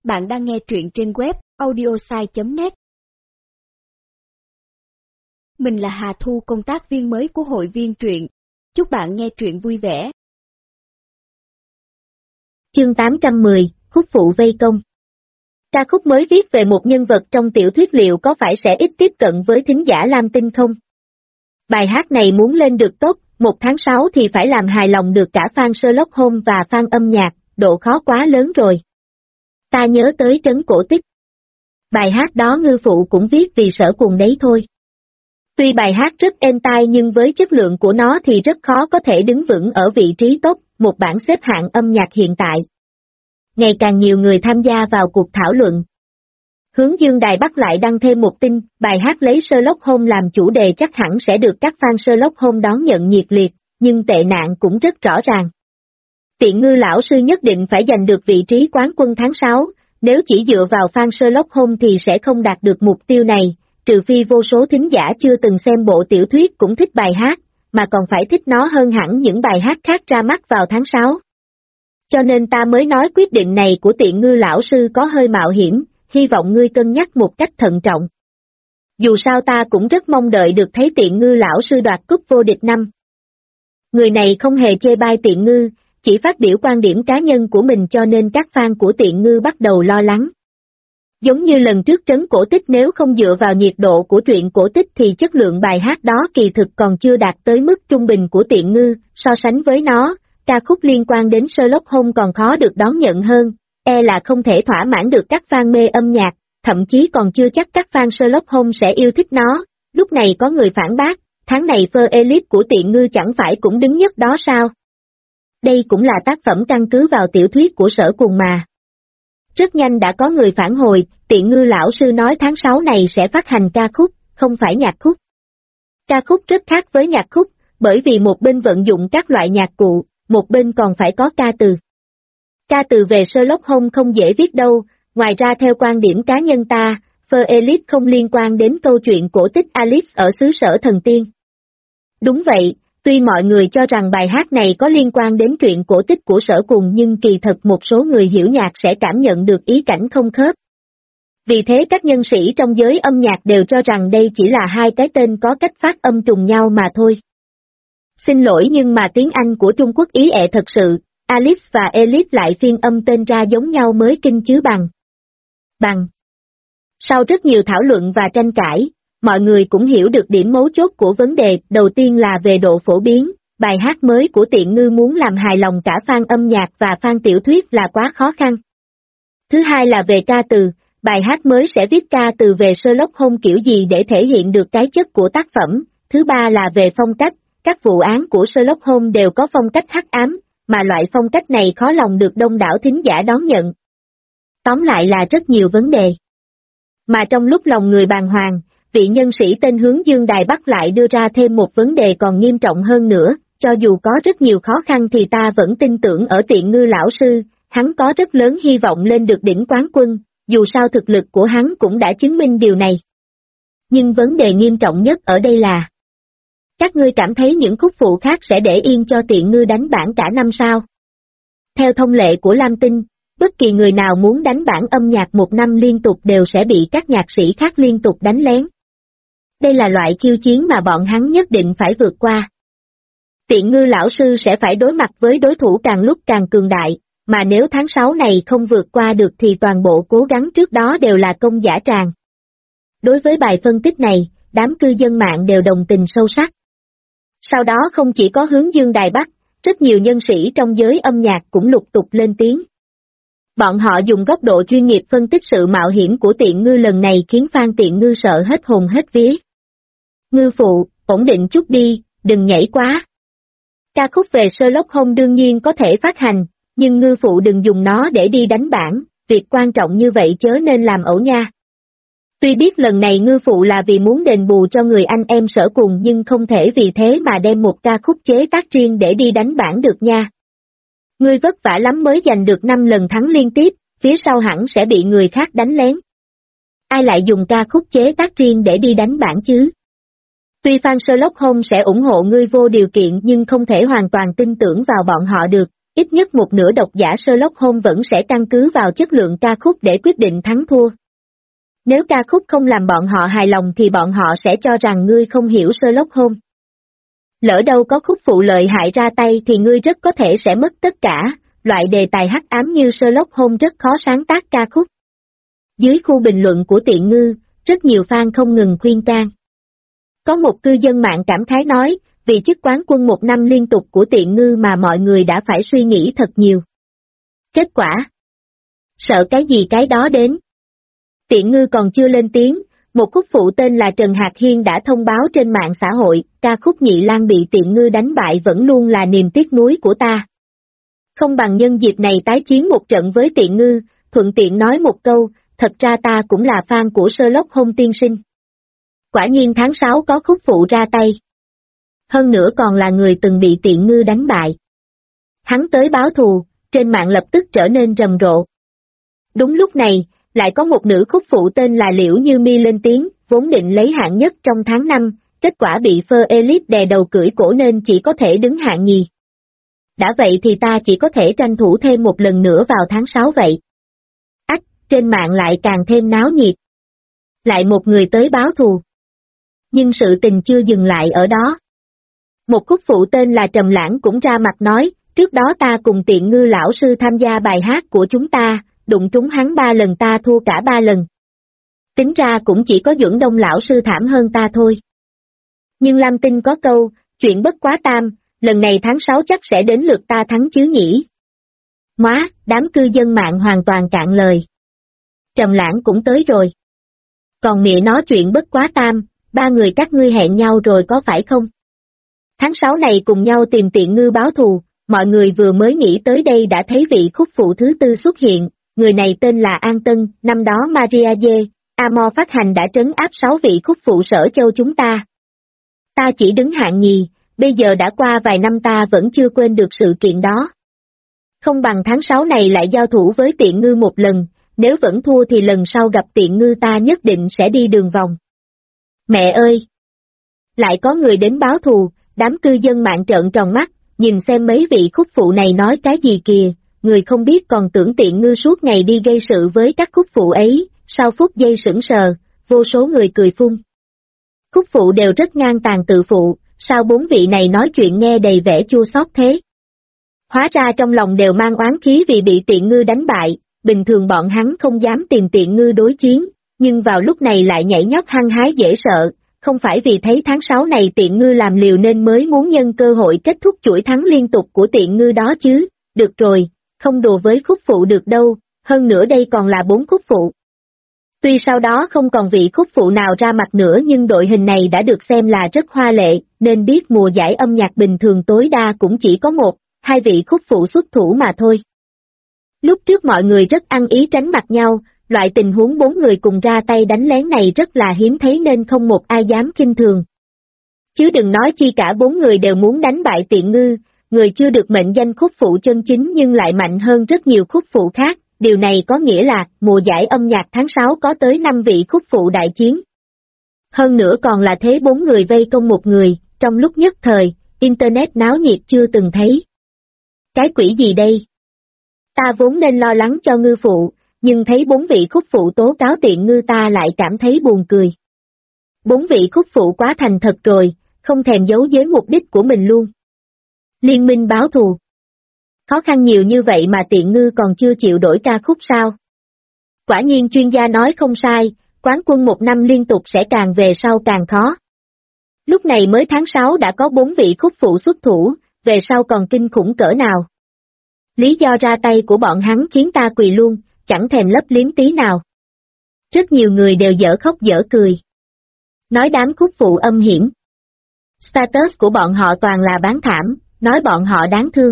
Bạn đang nghe truyện trên web audiosai.net. Mình là Hà Thu, công tác viên mới của hội viên truyện. Chúc bạn nghe truyện vui vẻ. Chương 810, khúc phụ vây công. Ca khúc mới viết về một nhân vật trong tiểu thuyết liệu có phải sẽ ít tiếp cận với thính giả Lam Tinh không? Bài hát này muốn lên được top 1 tháng 6 thì phải làm hài lòng được cả fan Sherlock Holmes và fan âm nhạc, độ khó quá lớn rồi. Ta nhớ tới Trấn Cổ Tích. Bài hát đó Ngư Phụ cũng viết vì sở cuồng đấy thôi. Tuy bài hát rất êm tai nhưng với chất lượng của nó thì rất khó có thể đứng vững ở vị trí top một bảng xếp hạng âm nhạc hiện tại. Ngày càng nhiều người tham gia vào cuộc thảo luận. Hướng Dương Đài Bắc lại đăng thêm một tin, bài hát lấy Sherlock Holmes làm chủ đề chắc hẳn sẽ được các fan Sherlock Holmes đón nhận nhiệt liệt, nhưng tệ nạn cũng rất rõ ràng. Tiện Ngư lão sư nhất định phải giành được vị trí quán quân tháng 6, nếu chỉ dựa vào fan Sherlock Holmes thì sẽ không đạt được mục tiêu này, trừ phi vô số thính giả chưa từng xem bộ tiểu thuyết cũng thích bài hát, mà còn phải thích nó hơn hẳn những bài hát khác ra mắt vào tháng 6. Cho nên ta mới nói quyết định này của Tiện Ngư lão sư có hơi mạo hiểm, hy vọng ngươi cân nhắc một cách thận trọng. Dù sao ta cũng rất mong đợi được thấy Tiện Ngư lão sư đoạt cúp vô địch năm. Người này không hề chê bai Tiện Ngư, chỉ phát biểu quan điểm cá nhân của mình cho nên các fan của Tiện Ngư bắt đầu lo lắng. Giống như lần trước Trấn Cổ Tích, nếu không dựa vào nhiệt độ của truyện cổ tích thì chất lượng bài hát đó kỳ thực còn chưa đạt tới mức trung bình của Tiện Ngư, so sánh với nó, ca khúc liên quan đến Sherlock Holmes còn khó được đón nhận hơn, là không thể thỏa mãn được các fan mê âm nhạc, thậm chí còn chưa chắc các fan Sherlock Holmes sẽ yêu thích nó. Lúc này có người phản bác, tháng này Fur Elite của Tiện Ngư chẳng phải cũng đứng nhất đó sao? Đây cũng là tác phẩm căn cứ vào tiểu thuyết của Sở Cuồng mà. Rất nhanh đã có người phản hồi, Tiện Ngư lão sư nói tháng 6 này sẽ phát hành ca khúc, không phải nhạc khúc. Ca khúc rất khác với nhạc khúc, bởi vì một bên vận dụng các loại nhạc cụ, một bên còn phải có ca từ. Ca từ về Sherlock Holmes không dễ viết đâu, ngoài ra theo quan điểm cá nhân ta, Fur Elite không liên quan đến câu chuyện cổ tích Alice ở xứ sở thần tiên. Đúng vậy. Tuy mọi người cho rằng bài hát này có liên quan đến truyện cổ tích của Sở Cuồng nhưng kỳ thật một số người hiểu nhạc sẽ cảm nhận được ý cảnh không khớp. Vì thế các nhân sĩ trong giới âm nhạc đều cho rằng đây chỉ là hai cái tên có cách phát âm trùng nhau mà thôi. Xin lỗi nhưng mà tiếng Anh của Trung Quốc ý thật sự, Alice và Elite lại phiên âm tên ra giống nhau mới kinh chứ bằng. Sau rất nhiều thảo luận và tranh cãi, mọi người cũng hiểu được điểm mấu chốt của vấn đề. Đầu tiên là về độ phổ biến, bài hát mới của Tiện Ngư muốn làm hài lòng cả fan âm nhạc và fan tiểu thuyết là quá khó khăn. Thứ hai là về ca từ, bài hát mới sẽ viết ca từ về Sherlock Holmes kiểu gì để thể hiện được cái chất của tác phẩm. Thứ ba là về phong cách, các vụ án của Sherlock Holmes đều có phong cách hắc ám, mà loại phong cách này khó lòng được đông đảo thính giả đón nhận. Tóm lại là rất nhiều vấn đề. Mà trong lúc lòng người bàng hoàng, vị nhân sĩ tên Hướng Dương Đài Bắc lại đưa ra thêm một vấn đề còn nghiêm trọng hơn nữa, cho dù có rất nhiều khó khăn thì ta vẫn tin tưởng ở Tiện Ngư lão sư, hắn có rất lớn hy vọng lên được đỉnh quán quân, dù sao thực lực của hắn cũng đã chứng minh điều này. Nhưng vấn đề nghiêm trọng nhất ở đây là, các ngươi cảm thấy những khúc phụ khác sẽ để yên cho Tiện Ngư đánh bảng cả năm sao? Theo thông lệ của Lam Tinh, bất kỳ người nào muốn đánh bảng âm nhạc một năm liên tục đều sẽ bị các nhạc sĩ khác liên tục đánh lén. Đây là loại khiêu chiến mà bọn hắn nhất định phải vượt qua. Tiện Ngư lão sư sẽ phải đối mặt với đối thủ càng lúc càng cường đại, mà nếu tháng 6 này không vượt qua được thì toàn bộ cố gắng trước đó đều là công dã tràng. Đối với bài phân tích này, đám cư dân mạng đều đồng tình sâu sắc. Sau đó không chỉ có Hướng Dương Đài Bắc, rất nhiều nhân sĩ trong giới âm nhạc cũng lục tục lên tiếng. Bọn họ dùng góc độ chuyên nghiệp phân tích sự mạo hiểm của Tiện Ngư lần này khiến fan Tiện Ngư sợ hết hồn hết vía. Ngư phụ, ổn định chút đi, đừng nhảy quá. Ca khúc về Sherlock Holmes đương nhiên có thể phát hành, nhưng ngư phụ đừng dùng nó để đi đánh bảng, việc quan trọng như vậy chớ nên làm ẩu nha. Tuy biết lần này ngư phụ là vì muốn đền bù cho người anh em Sở Cuồng nhưng không thể vì thế mà đem một ca khúc chế tác riêng để đi đánh bảng được nha. Ngươi vất vả lắm mới giành được 5 lần thắng liên tiếp, phía sau hẳn sẽ bị người khác đánh lén. Ai lại dùng ca khúc chế tác riêng để đi đánh bảng chứ? Tuy fan Sherlock Holmes sẽ ủng hộ ngươi vô điều kiện nhưng không thể hoàn toàn tin tưởng vào bọn họ được, ít nhất một nửa độc giả Sherlock Holmes vẫn sẽ căn cứ vào chất lượng ca khúc để quyết định thắng thua. Nếu ca khúc không làm bọn họ hài lòng thì bọn họ sẽ cho rằng ngươi không hiểu Sherlock Holmes. Lỡ đâu có khúc phụ lợi hại ra tay thì ngươi rất có thể sẽ mất tất cả, loại đề tài hắc ám như Sherlock Holmes rất khó sáng tác ca khúc. Dưới khu bình luận của Tiện Ngư, rất nhiều fan không ngừng khuyên can. Có một cư dân mạng cảm khái nói, vì chức quán quân 1 năm liên tục của Tiện Ngư mà mọi người đã phải suy nghĩ thật nhiều. Kết quả? Sợ cái gì cái đó đến. Tiện Ngư còn chưa lên tiếng, một khúc phụ tên là Trần Hạc Hiên đã thông báo trên mạng xã hội, ca khúc Nhị Lang bị Tiện Ngư đánh bại vẫn luôn là niềm tiếc nuối của ta. Không bằng nhân dịp này tái chiến một trận với Tiện Ngư, thuận tiện nói một câu, thật ra ta cũng là fan của Sherlock Holmes tiên sinh. Quả nhiên tháng 6 có khúc phụ ra tay. Hơn nữa còn là người từng bị Tiện Ngư đánh bại. Hắn tới báo thù, trên mạng lập tức trở nên rầm rộ. Đúng lúc này, lại có một nữ khúc phụ tên là Liễu Như Mi lên tiếng, vốn định lấy hạng nhất trong tháng 5, kết quả bị Phơ Elite đè đầu cưỡi cổ nên chỉ có thể đứng hạng nhì. Đã vậy thì ta chỉ có thể tranh thủ thêm một lần nữa vào tháng 6 vậy. Ách, trên mạng lại càng thêm náo nhiệt. Lại một người tới báo thù. Nhưng sự tình chưa dừng lại ở đó. Một khúc phụ tên là Trầm Lãng cũng ra mặt nói, trước đó ta cùng Tiện Ngư lão sư tham gia bài hát của chúng ta, đụng trúng hắn 3 lần ta thua cả 3 lần. Tính ra cũng chỉ có Duẩn Đông lão sư thảm hơn ta thôi. Nhưng Lam Tinh có câu, chuyện bất quá tam, lần này tháng 6 chắc sẽ đến lượt ta thắng chứ nhỉ. Móa, đám cư dân mạng hoàn toàn cạn lời. Trầm Lãng cũng tới rồi. Còn mẹ nói chuyện bất quá tam, 3 người các ngươi hẹn nhau rồi có phải không? Tháng 6 này cùng nhau tìm Tiện Ngư báo thù, mọi người vừa mới nghĩ tới đây đã thấy vị khúc phụ thứ tư xuất hiện, người này tên là An Tân, năm đó Maria Dê, Amor phát hành đã trấn áp 6 vị khúc phụ Sở Châu chúng ta. Ta chỉ đứng hạng nhì, bây giờ đã qua vài năm ta vẫn chưa quên được sự kiện đó. Không bằng tháng 6 này lại giao thủ với Tiện Ngư một lần, nếu vẫn thua thì lần sau gặp Tiện Ngư ta nhất định sẽ đi đường vòng. Mẹ ơi! Lại có người đến báo thù, đám cư dân mạng trợn tròn mắt, nhìn xem mấy vị khúc phụ này nói cái gì kìa, người không biết còn tưởng Tiện Ngư suốt ngày đi gây sự với các khúc phụ ấy, sau phút giây sững sờ, vô số người cười phun. Khúc phụ đều rất ngang tàn tự phụ, sao 4 vị này nói chuyện nghe đầy vẻ chua xót thế? Hóa ra trong lòng đều mang oán khí vì bị Tiện Ngư đánh bại, bình thường bọn hắn không dám tìm Tiện Ngư đối chiến, nhưng vào lúc này lại nhảy nhót hăng hái dễ sợ, không phải vì thấy tháng 6 này Tiện Ngư làm liều nên mới muốn nhân cơ hội kết thúc chuỗi thắng liên tục của Tiện Ngư đó chứ, được rồi, không đùa với khúc phụ được đâu, hơn nữa đây còn là 4 khúc phụ. Tuy sau đó không còn vị khúc phụ nào ra mặt nữa nhưng đội hình này đã được xem là rất hoa lệ, nên biết mùa giải âm nhạc bình thường tối đa cũng chỉ có 1-2 vị khúc phụ xuất thủ mà thôi. Lúc trước mọi người rất ăn ý tránh mặt nhau, loại tình huống 4 người cùng ra tay đánh lén này rất là hiếm thấy nên không một ai dám khinh thường. Chứ đừng nói chi cả 4 người đều muốn đánh bại Tiện Ngư, người chưa được mệnh danh khúc phụ chân chính nhưng lại mạnh hơn rất nhiều khúc phụ khác, điều này có nghĩa là mùa giải âm nhạc tháng 6 có tới 5 vị khúc phụ đại chiến. Hơn nữa còn là thế 4 người vây công một người, trong lúc nhất thời, Internet náo nhiệt chưa từng thấy. Cái quỷ gì đây? Ta vốn nên lo lắng cho Ngư phụ, nhưng thấy 4 vị khúc phụ tố cáo Tiện Ngư ta lại cảm thấy buồn cười. 4 vị khúc phụ quá thành thật rồi, không thèm giấu giếm mục đích của mình luôn. Liên minh báo thù. Khó khăn nhiều như vậy mà Tiện Ngư còn chưa chịu đổi ca khúc sao? Quả nhiên chuyên gia nói không sai, quán quân 1 năm liên tục sẽ càng về sau càng khó. Lúc này mới tháng 6 đã có 4 vị khúc phụ xuất thủ, về sau còn kinh khủng cỡ nào. Lý do ra tay của bọn hắn khiến ta quỳ luôn, chẳng thèm lấp liếm tí nào. Rất nhiều người đều dở khóc dở cười. Nói đám khúc phụ âm hiểm. Status của bọn họ toàn là bán thảm, nói bọn họ đáng thương.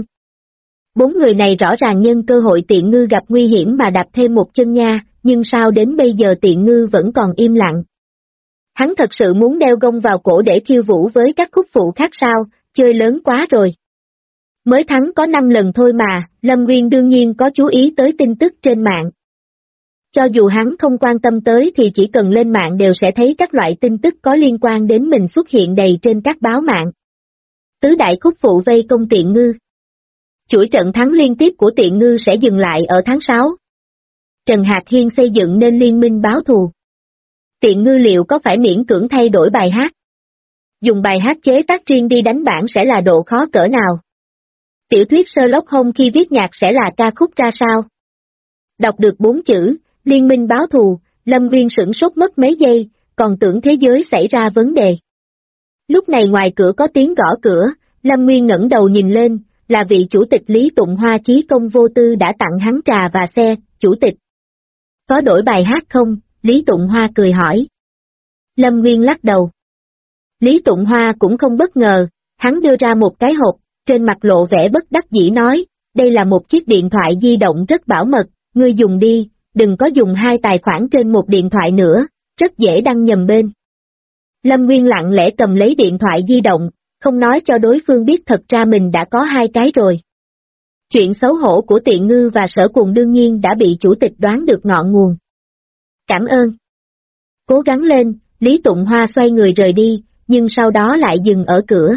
4 người này rõ ràng nhân cơ hội Tiện Ngư gặp nguy hiểm mà đạp thêm một chân nha, nhưng sao đến bây giờ Tiện Ngư vẫn còn im lặng. Hắn thật sự muốn đeo gông vào cổ để khiêu vũ với các khúc phụ khác sao, chơi lớn quá rồi. Mới thắng có 5 lần thôi mà, Lâm Nguyên đương nhiên có chú ý tới tin tức trên mạng. Cho dù hắn không quan tâm tới thì chỉ cần lên mạng đều sẽ thấy các loại tin tức có liên quan đến mình xuất hiện đầy trên các báo mạng. Tứ đại khúc phụ vây công Tiện Ngư. Chuỗi trận thắng liên tiếp của Tiện Ngư sẽ dừng lại ở tháng 6. Trần Hạc Hiên xây dựng nên liên minh báo thù. Tiện Ngư liệu có phải miễn cưỡng thay đổi bài hát? Dùng bài hát chế tác riêng đi đánh bản sẽ là độ khó cỡ nào? Tiểu thuyết Sherlock Holmes khi viết nhạc sẽ là ca khúc ra sao? Đọc được 4 chữ, liên minh báo thù, Lâm Nguyên sửng sốt mất mấy giây, còn tưởng thế giới xảy ra vấn đề. Lúc này ngoài cửa có tiếng gõ cửa, Lâm Nguyên ngẩng đầu nhìn lên, là vị chủ tịch Lý Tụng Hoa chí công vô tư đã tặng hắn trà và xe. Chủ tịch. Có đổi bài hát không? Lý Tụng Hoa cười hỏi. Lâm Nguyên lắc đầu. Lý Tụng Hoa cũng không bất ngờ, hắn đưa ra một cái hộp, trên mặt lộ vẻ bất đắc dĩ nói, đây là một chiếc điện thoại di động rất bảo mật, ngươi dùng đi, đừng có dùng 2 tài khoản trên một điện thoại nữa, rất dễ đăng nhầm bên. Lâm Nguyên lặng lẽ cầm lấy điện thoại di động, không nói cho đối phương biết thật ra mình đã có 2 cái rồi. Chuyện xấu hổ của Tiện Ngư và Sở Cuồng đương nhiên đã bị chủ tịch đoán được ngọn nguồn. Cảm ơn. Cố gắng lên, Lý Tụng Hoa xoay người rời đi, nhưng sau đó lại dừng ở cửa.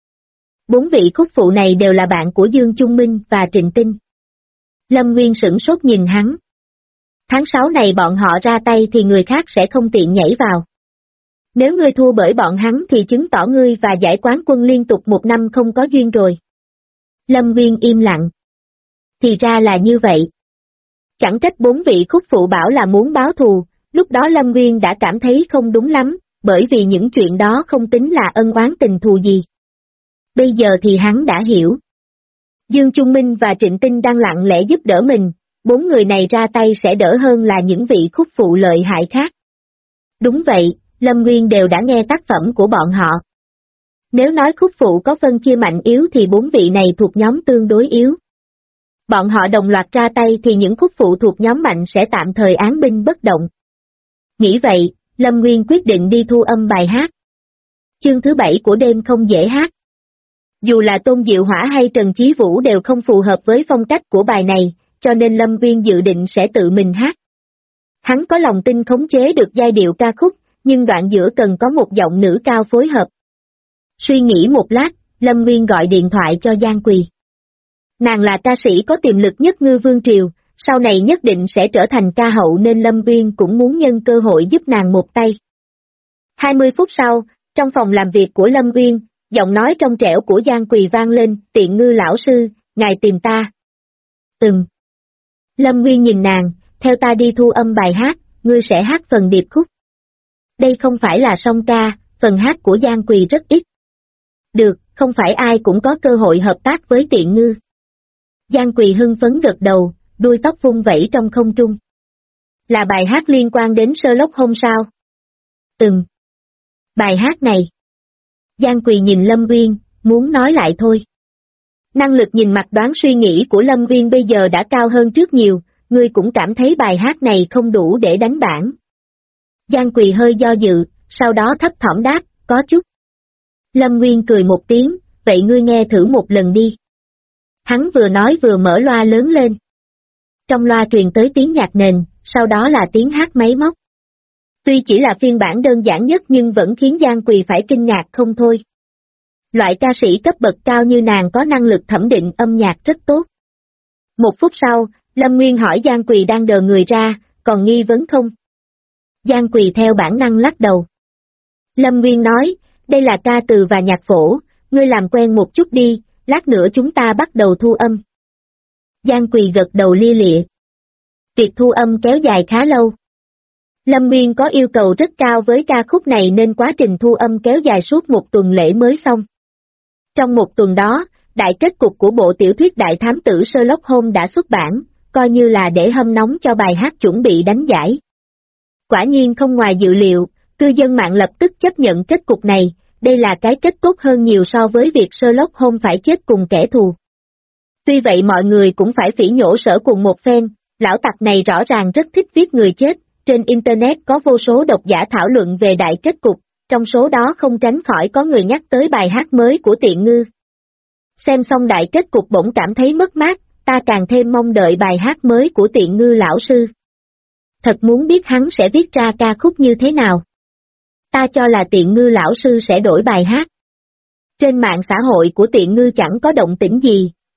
4 vị khúc phụ này đều là bạn của Dương Trung Minh và Trịnh Tinh. Lâm Nguyên sửng sốt nhìn hắn. Tháng 6 này bọn họ ra tay thì người khác sẽ không tiện nhảy vào. Nếu ngươi thua bởi bọn hắn thì chứng tỏ ngươi và giải quán quân liên tục 1 năm không có duyên rồi. Lâm Nguyên im lặng. Thì ra là như vậy. Chẳng trách 4 vị khúc phụ bảo là muốn báo thù, lúc đó Lâm Nguyên đã cảm thấy không đúng lắm, bởi vì những chuyện đó không tính là ân oán tình thù gì. Bây giờ thì hắn đã hiểu. Dương Trung Minh và Trịnh Tinh đang lặng lẽ giúp đỡ mình, 4 người này ra tay sẽ đỡ hơn là những vị khúc phụ lợi hại khác. Đúng vậy, Lâm Nguyên đều đã nghe tác phẩm của bọn họ. Nếu nói khúc phụ có phân chia mạnh yếu thì 4 vị này thuộc nhóm tương đối yếu. Bọn họ đồng loạt ra tay thì những khúc phụ thuộc nhóm mạnh sẽ tạm thời án binh bất động. Nghĩ vậy, Lâm Nguyên quyết định đi thu âm bài hát. Chương thứ 7 của đêm không dễ hát. Dù là Tôn Diệu Hỏa hay Trần Chí Vũ đều không phù hợp với phong cách của bài này, cho nên Lâm Nguyên dự định sẽ tự mình hát. Hắn có lòng tin khống chế được giai điệu ca khúc, nhưng đoạn giữa cần có một giọng nữ cao phối hợp. Suy nghĩ một lát, Lâm Nguyên gọi điện thoại cho Giang Quỳ. Nàng là ca sĩ có tiềm lực nhất Ngư Vương Triều, sau này nhất định sẽ trở thành ca hậu nên Lâm Nguyên cũng muốn nhân cơ hội giúp nàng một tay. 20 phút sau, trong phòng làm việc của Lâm Nguyên, giọng nói trong trẻo của Giang Quỳ vang lên, Tiện Ngư lão sư, ngài tìm ta. Lâm Nguyên nhìn nàng, theo ta đi thu âm bài hát, ngươi sẽ hát phần điệp khúc. Đây không phải là song ca, phần hát của Giang Quỳ rất ít. Được, không phải ai cũng có cơ hội hợp tác với Tiện Ngư. Giang Quỳ hưng phấn gật đầu, đuôi tóc vung vẩy trong không trung. Là bài hát liên quan đến Sherlock Holmes sao? Bài hát này. Giang Quỳ nhìn Lâm Nguyên, muốn nói lại thôi. Năng lực nhìn mặt đoán suy nghĩ của Lâm Nguyên bây giờ đã cao hơn trước nhiều, ngươi cũng cảm thấy bài hát này không đủ để đánh bản. Giang Quỳ hơi do dự, sau đó thấp thỏm đáp, có chút. Lâm Nguyên cười một tiếng, vậy ngươi nghe thử một lần đi. Hắn vừa nói vừa mở loa lớn lên. Trong loa truyền tới tiếng nhạc nền, sau đó là tiếng hát máy móc. Tuy chỉ là phiên bản đơn giản nhất nhưng vẫn khiến Giang Quỳ phải kinh ngạc không thôi. Loại ca sĩ cấp bậc cao như nàng có năng lực thẩm định âm nhạc rất tốt. 1 phút sau, Lâm Nguyên hỏi Giang Quỳ đang đờ người ra, còn nghi vấn không? Giang Quỳ theo bản năng lắc đầu. Lâm Nguyên nói, đây là ca từ và nhạc phổ, ngươi làm quen một chút đi, lát nữa chúng ta bắt đầu thu âm. Giang Quỳ gật đầu lia lịa. Việc thu âm kéo dài khá lâu. Lâm Nguyên có yêu cầu rất cao với ca khúc này nên quá trình thu âm kéo dài suốt 1 tuần lễ mới xong. Trong 1 tuần đó, đại kết cục của bộ tiểu thuyết đại thám tử Sherlock Holmes đã xuất bản, coi như là để hâm nóng cho bài hát chuẩn bị đánh giải. Quả nhiên không ngoài dự liệu, cư dân mạng lập tức chấp nhận kết cục này, đây là cái kết tốt hơn nhiều so với việc Sherlock Holmes phải chết cùng kẻ thù. Tuy vậy mọi người cũng phải phỉ nhổ Sở Cuồng một phen, lão tặc này rõ ràng rất thích viết người chết, trên Internet có vô số độc giả thảo luận về đại kết cục, trong số đó không tránh khỏi có người nhắc tới bài hát mới của Tiện Ngư. Xem xong đại kết cục bỗng cảm thấy mất mát, ta càng thêm mong đợi bài hát mới của Tiện Ngư lão sư. Thật muốn biết hắn sẽ viết ra ca khúc như thế nào. Ta cho là Tiện Ngư lão sư sẽ đổi bài hát. Trên mạng xã hội của Tiện Ngư chẳng có động tĩnh gì,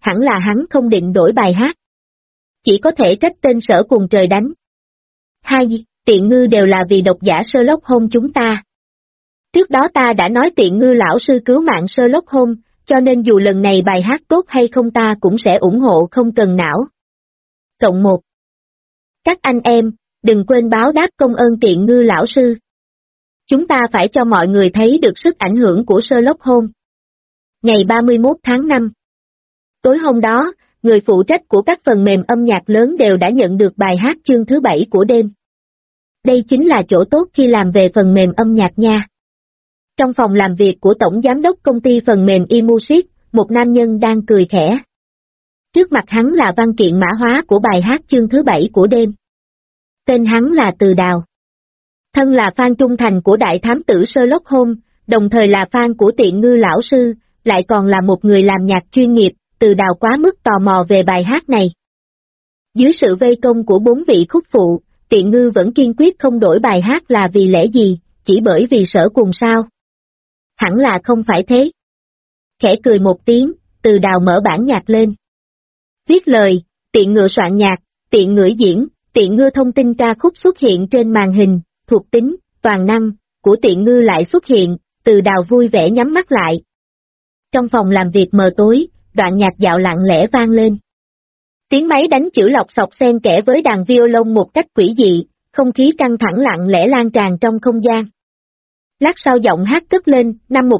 hẳn là hắn không định đổi bài hát. Chỉ có thể trách tên Sở cùng trời đánh. Hai tiện ngư đều là vì độc giả Sherlock Holmes chúng ta. Trước đó ta đã nói tiện ngư lão sư cứu mạng Sherlock Holmes, cho nên dù lần này bài hát tốt hay không ta cũng sẽ ủng hộ không cần não. Cộng 1. Các anh em, đừng quên báo đáp công ơn tiện ngư lão sư. Chúng ta phải cho mọi người thấy được sức ảnh hưởng của Sherlock Holmes. Ngày 31 tháng 5. Tối hôm đó, người phụ trách của các phần mềm âm nhạc lớn đều đã nhận được bài hát chương thứ 7 của đêm. Đây chính là chỗ tốt khi làm về phần mềm âm nhạc nha. Trong phòng làm việc của tổng giám đốc công ty phần mềm eMusic, một nam nhân đang cười khẽ. Trước mặt hắn là văn kiện mã hóa của bài hát chương thứ 7 của đêm. Tên hắn là Từ Đào. Thân là fan trung thành của đại thám tử Sherlock Holmes, đồng thời là fan của tiện ngư lão sư, lại còn là một người làm nhạc chuyên nghiệp, Từ Đào quá mức tò mò về bài hát này. Dưới sự vây công của 4 vị khúc phụ, tiện ngư vẫn kiên quyết không đổi bài hát là vì lẽ gì, chỉ bởi vì Sở cùng sao? Hẳn là không phải thế. Khẽ cười một tiếng, Từ Đào mở bản nhạc lên. Viết lời, tiện ngựa soạn nhạc, tiện ngữ diễn, tiện ngư thông tin ca khúc xuất hiện trên màn hình, thuộc tính, toàn năng, của tiện ngư lại xuất hiện, Từ Đào vui vẻ nhắm mắt lại. Trong phòng làm việc mờ tối, đoạn nhạc dạo lặng lẽ vang lên. Tiếng máy đánh chữ lọc sọc xen kẽ với đàn violon một cách quỷ dị, không khí căng thẳng lặng lẽ lan tràn trong không gian. Lát sau giọng hát cất lên, năm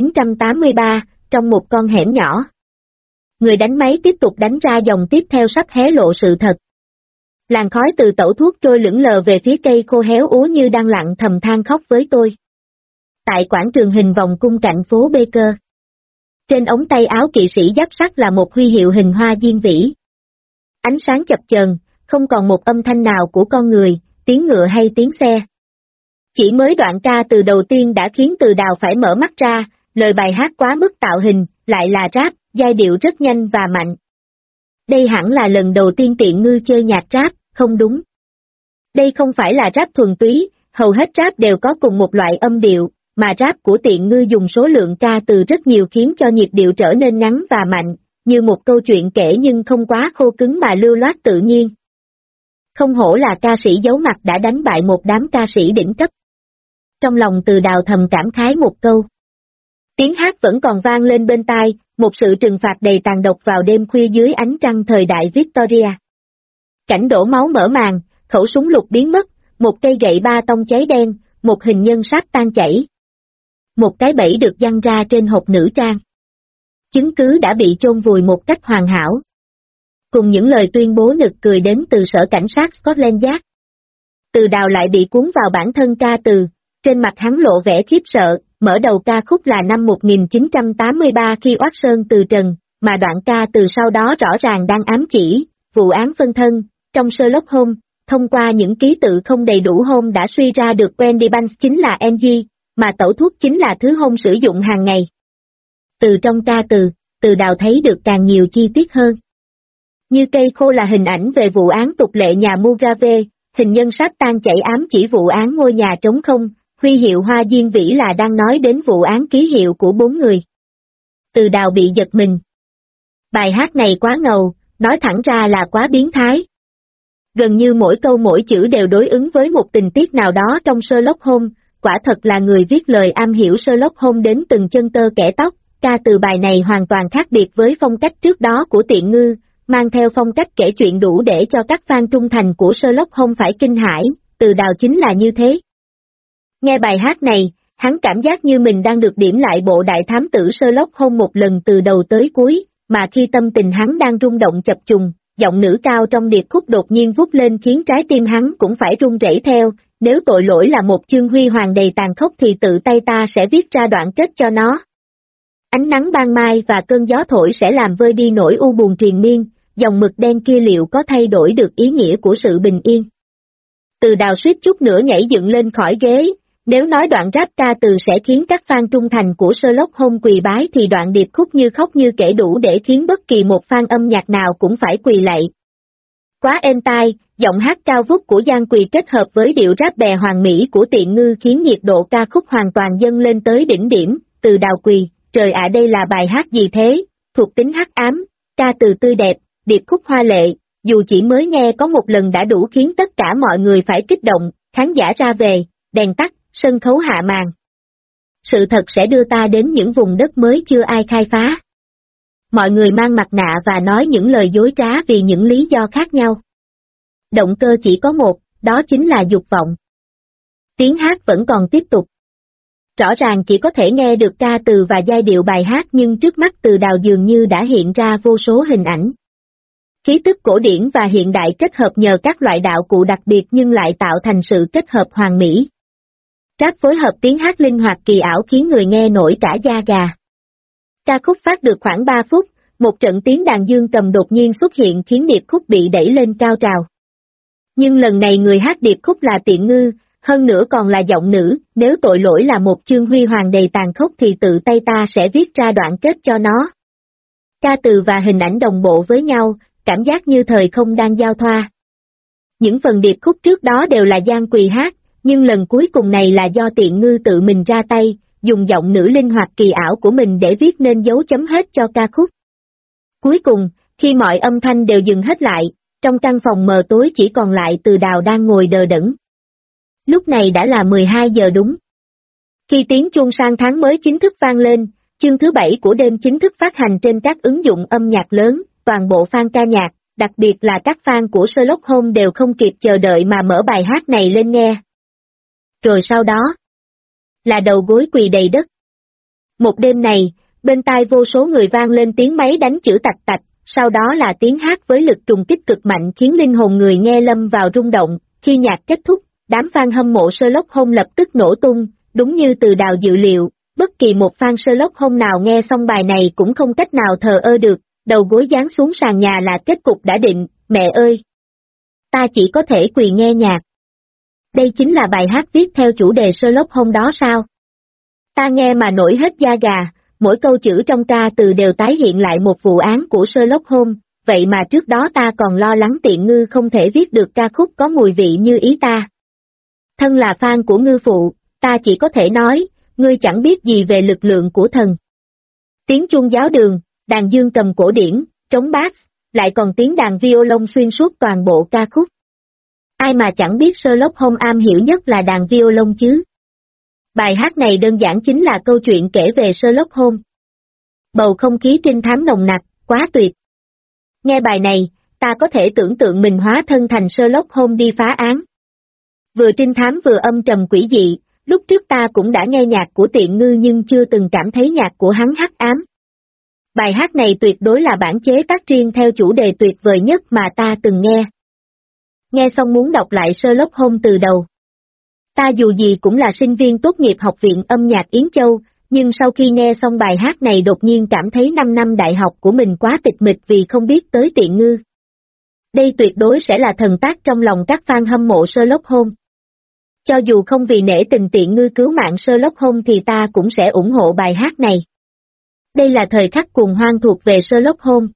1983, trong một con hẻm nhỏ. Người đánh máy tiếp tục đánh ra dòng tiếp theo sắp hé lộ sự thật. Làn khói từ tẩu thuốc trôi lững lờ về phía cây khô héo úa như đang lặng thầm than khóc với tôi. Tại quảng trường hình vòng cung cạnh phố Baker. Trên ống tay áo kỵ sĩ giáp sắt là một huy hiệu hình hoa diên vĩ. Ánh sáng chập chờn, không còn một âm thanh nào của con người, tiếng ngựa hay tiếng xe. Chỉ mới đoạn ca từ đầu tiên đã khiến Từ Đào phải mở mắt ra, lời bài hát quá mức tạo hình, lại là rap, giai điệu rất nhanh và mạnh. Đây hẳn là lần đầu tiên tiện ngư chơi nhạc rap, không đúng. Đây không phải là rap thuần túy, hầu hết rap đều có cùng một loại âm điệu, mà rap của tiện ngư dùng số lượng ca từ rất nhiều khiến cho nhịp điệu trở nên ngắn và mạnh, như một câu chuyện kể nhưng không quá khô cứng mà lưu loát tự nhiên. Không hổ là ca sĩ giấu mặt đã đánh bại một đám ca sĩ đỉnh cấp. Trong lòng Từ Đào thầm cảm khái một câu. Tiếng hát vẫn còn vang lên bên tai, một sự trừng phạt đầy tàn độc vào đêm khuya dưới ánh trăng thời đại Victoria. Cảnh đổ máu mở màn, khẩu súng lục biến mất, một cây gậy ba tông cháy đen, một hình nhân sáp tan chảy. Một cái bẫy được giăng ra trên hộp nữ trang. Chứng cứ đã bị chôn vùi một cách hoàn hảo. Cùng những lời tuyên bố nực cười đến từ sở cảnh sát Scotland Yard. Từ Đào lại bị cuốn vào bản thân ca từ, trên mặt hắn lộ vẻ khiếp sợ, mở đầu ca khúc là năm 1983 khi Oát Sơn từ trần, mà đoạn ca từ sau đó rõ ràng đang ám chỉ, vụ án phân thân, trong Sherlock Holmes, thông qua những ký tự không đầy đủ Holmes đã suy ra được Wendy Banks chính là Angie, mà tẩu thuốc chính là thứ Holmes sử dụng hàng ngày. Từ trong ca từ Đào thấy được càng nhiều chi tiết hơn. Như cây khô là hình ảnh về vụ án tục lệ nhà Mugave, hình nhân sáp tan chảy ám chỉ vụ án ngôi nhà trống không, huy hiệu hoa diên vĩ là đang nói đến vụ án ký hiệu của 4 người. Từ Đào bị giật mình. Bài hát này quá ngầu, nói thẳng ra là quá biến thái. Gần như mỗi câu mỗi chữ đều đối ứng với một tình tiết nào đó trong Sherlock Holmes, quả thật là người viết lời am hiểu Sherlock Holmes đến từng chân tơ kẽ tóc. Ca từ bài này hoàn toàn khác biệt với phong cách trước đó của tiện ngư, mang theo phong cách kể chuyện đủ để cho các fan trung thành của Sherlock Holmes phải kinh hãi, Từ Đào chính là như thế. Nghe bài hát này, hắn cảm giác như mình đang được điểm lại bộ đại thám tử Sherlock Holmes một lần từ đầu tới cuối, mà khi tâm tình hắn đang rung động chập trùng, giọng nữ cao trong điệp khúc đột nhiên vút lên khiến trái tim hắn cũng phải run rẩy theo, nếu tội lỗi là một chương huy hoàng đầy tàn khốc thì tự tay ta sẽ viết ra đoạn kết cho nó. Ánh nắng ban mai và cơn gió thổi sẽ làm vơi đi nỗi u buồn triền miên, dòng mực đen kia liệu có thay đổi được ý nghĩa của sự bình yên. Từ Đào suýt chút nữa nhảy dựng lên khỏi ghế, nếu nói đoạn rap ca từ sẽ khiến các fan trung thành của Sherlock Holmes quỳ bái thì đoạn điệp khúc như khóc như kể đủ để khiến bất kỳ một fan âm nhạc nào cũng phải quỳ lạy. Quá êm tai, giọng hát cao vút của Giang Quỳ kết hợp với điệu rap bè hoàn mỹ của tiện ngư khiến nhiệt độ ca khúc hoàn toàn dâng lên tới đỉnh điểm. Từ Đào quỳ, trời ạ đây là bài hát gì thế, thuộc tính hắc ám, Ca từ tươi đẹp, điệp khúc hoa lệ, dù chỉ mới nghe có một lần đã đủ khiến tất cả mọi người phải kích động, khán giả ra về, đèn tắt, sân khấu hạ màn. Sự thật sẽ đưa ta đến những vùng đất mới chưa ai khai phá. Mọi người mang mặt nạ và nói những lời dối trá vì những lý do khác nhau. Động cơ chỉ có một, đó chính là dục vọng. Tiếng hát vẫn còn tiếp tục. Rõ ràng chỉ có thể nghe được ca từ và giai điệu bài hát nhưng trước mắt Từ Đào dường như đã hiện ra vô số hình ảnh. Khí tức cổ điển và hiện đại kết hợp nhờ các loại đạo cụ đặc biệt nhưng lại tạo thành sự kết hợp hoàn mỹ. Rap phối hợp tiếng hát linh hoạt kỳ ảo khiến người nghe nổi cả da gà. Ca khúc phát được khoảng 3 phút, một trận tiếng đàn dương cầm đột nhiên xuất hiện khiến điệp khúc bị đẩy lên cao trào. Nhưng lần này người hát điệp khúc là Tiện Ngư, hơn nữa còn là giọng nữ, nếu tội lỗi là một chương huy hoàng đầy tàn khốc thì tự tay ta sẽ viết ra đoạn kết cho nó. Ca từ và hình ảnh đồng bộ với nhau, cảm giác như thời không đang giao thoa. Những phần điệp khúc trước đó đều là Giang Quỳ hát, nhưng lần cuối cùng này là do Tiện Ngư tự mình ra tay, dùng giọng nữ linh hoạt kỳ ảo của mình để viết nên dấu chấm hết cho ca khúc. Cuối cùng, khi mọi âm thanh đều dừng hết lại, trong căn phòng mờ tối chỉ còn lại Từ Đào đang ngồi đờ đẫn. Lúc này đã là 12 giờ đúng. Khi tiếng chuông sang tháng mới chính thức vang lên, chương thứ 7 của đêm chính thức phát hành trên các ứng dụng âm nhạc lớn, toàn bộ fan ca nhạc, đặc biệt là các fan của Sherlock Holmes đều không kịp chờ đợi mà mở bài hát này lên nghe. Rồi sau đó, là đầu gối quỳ đầy đất. Một đêm này, bên tai vô số người vang lên tiếng máy đánh chữ tạch tạch, sau đó là tiếng hát với lực trùng kích cực mạnh khiến linh hồn người nghe lâm vào rung động. Khi nhạc kết thúc, đám fan hâm mộ Sherlock Holmes lập tức nổ tung, đúng như Từ Đào dự liệu, bất kỳ một fan Sherlock Holmes nào nghe xong bài này cũng không cách nào thờ ơ được, đầu gối giáng xuống sàn nhà là kết cục đã định. Mẹ ơi! Ta chỉ có thể quỳ nghe nhạc. Đây chính là bài hát viết theo chủ đề Sherlock Holmes đó sao? Ta nghe mà nổi hết da gà, mỗi câu chữ trong ca từ đều tái hiện lại một vụ án của Sherlock Holmes, vậy mà trước đó ta còn lo lắng Tiện Ngư không thể viết được ca khúc có mùi vị như ý ta. Thân là fan của Ngư phụ, ta chỉ có thể nói, ngươi chẳng biết gì về lực lượng của thần. Tiếng chuông giáo đường, đàn dương cầm cổ điển, trống bass, lại còn tiếng đàn violon xuyên suốt toàn bộ ca khúc. Ai mà chẳng biết Sherlock Holmes am hiểu nhất là đàn violon chứ. Bài hát này đơn giản chính là câu chuyện kể về Sherlock Holmes. Bầu không khí trinh thám nồng nặc, quá tuyệt. Nghe bài này, ta có thể tưởng tượng mình hóa thân thành Sherlock Holmes đi phá án. Vừa trinh thám vừa âm trầm quỷ dị, lúc trước ta cũng đã nghe nhạc của Tiện Ngư nhưng chưa từng cảm thấy nhạc của hắn hắc ám. Bài hát này tuyệt đối là bản chế tác riêng theo chủ đề tuyệt vời nhất mà ta từng nghe. Nghe xong muốn đọc lại Sherlock Holmes từ đầu. Ta dù gì cũng là sinh viên tốt nghiệp Học viện âm nhạc Yến Châu, nhưng sau khi nghe xong bài hát này đột nhiên cảm thấy 5 năm đại học của mình quá tịch mịch vì không biết tới Tiện Ngư. Đây tuyệt đối sẽ là thần tác trong lòng các fan hâm mộ Sherlock Holmes. Cho dù không vì nể tình Tiện Ngư cứu mạng Sherlock Holmes thì ta cũng sẽ ủng hộ bài hát này. Đây là thời khắc cuồng hoan thuộc về Sherlock Holmes.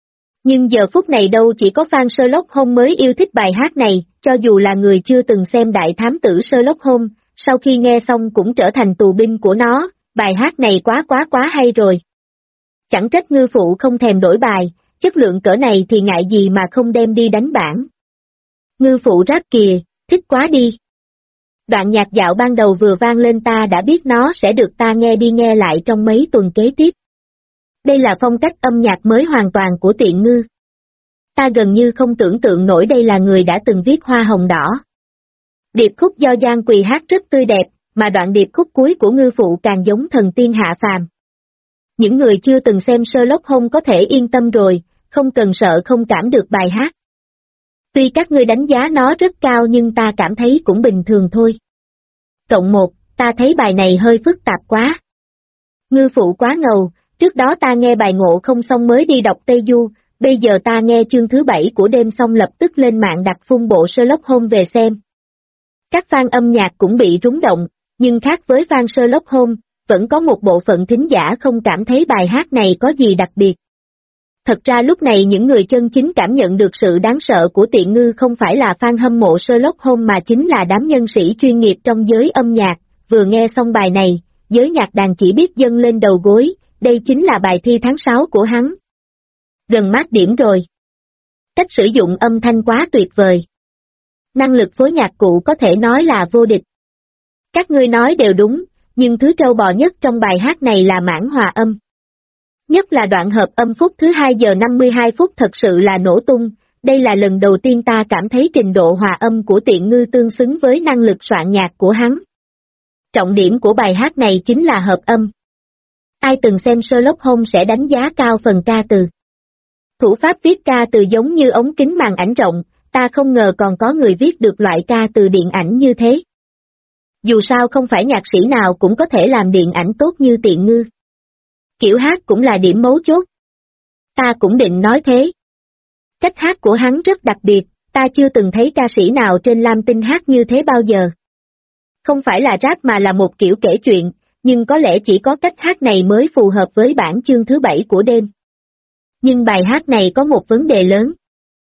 Nhưng giờ phút này đâu chỉ có fan Sherlock Holmes mới yêu thích bài hát này, cho dù là người chưa từng xem Đại Thám Tử Sherlock Holmes, sau khi nghe xong cũng trở thành tù binh của nó, bài hát này quá hay rồi. Chẳng trách Ngư phụ không thèm đổi bài, chất lượng cỡ này thì ngại gì mà không đem đi đánh bảng. Ngư phụ rap kìa, thích quá đi. Đoạn nhạc dạo ban đầu vừa vang lên ta đã biết nó sẽ được ta nghe đi nghe lại trong mấy tuần kế tiếp. Đây là phong cách âm nhạc mới hoàn toàn của Tiện Ngư. Ta gần như không tưởng tượng nổi đây là người đã từng viết Hoa Hồng Đỏ. Điệp khúc do Giang Quỳ hát rất tươi đẹp, mà đoạn điệp khúc cuối của Ngư phụ càng giống thần tiên hạ phàm. Những người chưa từng xem Sherlock Holmes có thể yên tâm rồi, không cần sợ không cảm được bài hát. Tuy các ngươi đánh giá nó rất cao nhưng ta cảm thấy cũng bình thường thôi. Cộng 1, ta thấy bài này hơi phức tạp quá. Ngư phụ quá ngầu, trước đó ta nghe bài Ngộ Không xong mới đi đọc Tây Du, bây giờ ta nghe chương thứ 7 của đêm xong lập tức lên mạng đặt full bộ Sherlock Holmes về xem. Các fan âm nhạc cũng bị rúng động, nhưng khác với fan Sherlock Holmes, vẫn có một bộ phận thính giả không cảm thấy bài hát này có gì đặc biệt. Thật ra lúc này những người chân chính cảm nhận được sự đáng sợ của Tiện Ngư không phải là fan hâm mộ Sherlock Holmes mà chính là đám nhân sĩ chuyên nghiệp trong giới âm nhạc, vừa nghe xong bài này, giới nhạc đàn chỉ biết dâng lên đầu gối, đây chính là bài thi tháng 6 của hắn. Gần mát điểm rồi. Cách sử dụng âm thanh quá tuyệt vời. Năng lực phối nhạc cụ có thể nói là vô địch. Các ngươi nói đều đúng, nhưng thứ trâu bò nhất trong bài hát này là mảng hòa âm. Nhất là đoạn hợp âm phút thứ 2 giờ 52 phút thật sự là nổ tung, đây là lần đầu tiên ta cảm thấy trình độ hòa âm của Tiện Ngư tương xứng với năng lực soạn nhạc của hắn. Trọng điểm của bài hát này chính là hợp âm. Ai từng xem Sherlock Holmes sẽ đánh giá cao phần ca từ. Thủ pháp viết ca từ giống như ống kính màn ảnh rộng, ta không ngờ còn có người viết được loại ca từ điện ảnh như thế. Dù sao không phải nhạc sĩ nào cũng có thể làm điện ảnh tốt như Tiện Ngư. Kiểu hát cũng là điểm mấu chốt. Ta cũng định nói thế. Cách hát của hắn rất đặc biệt, ta chưa từng thấy ca sĩ nào trên Lam Tinh hát như thế bao giờ. Không phải là rap mà là một kiểu kể chuyện, nhưng có lẽ chỉ có cách hát này mới phù hợp với bản chương thứ 7 của đêm. Nhưng bài hát này có một vấn đề lớn.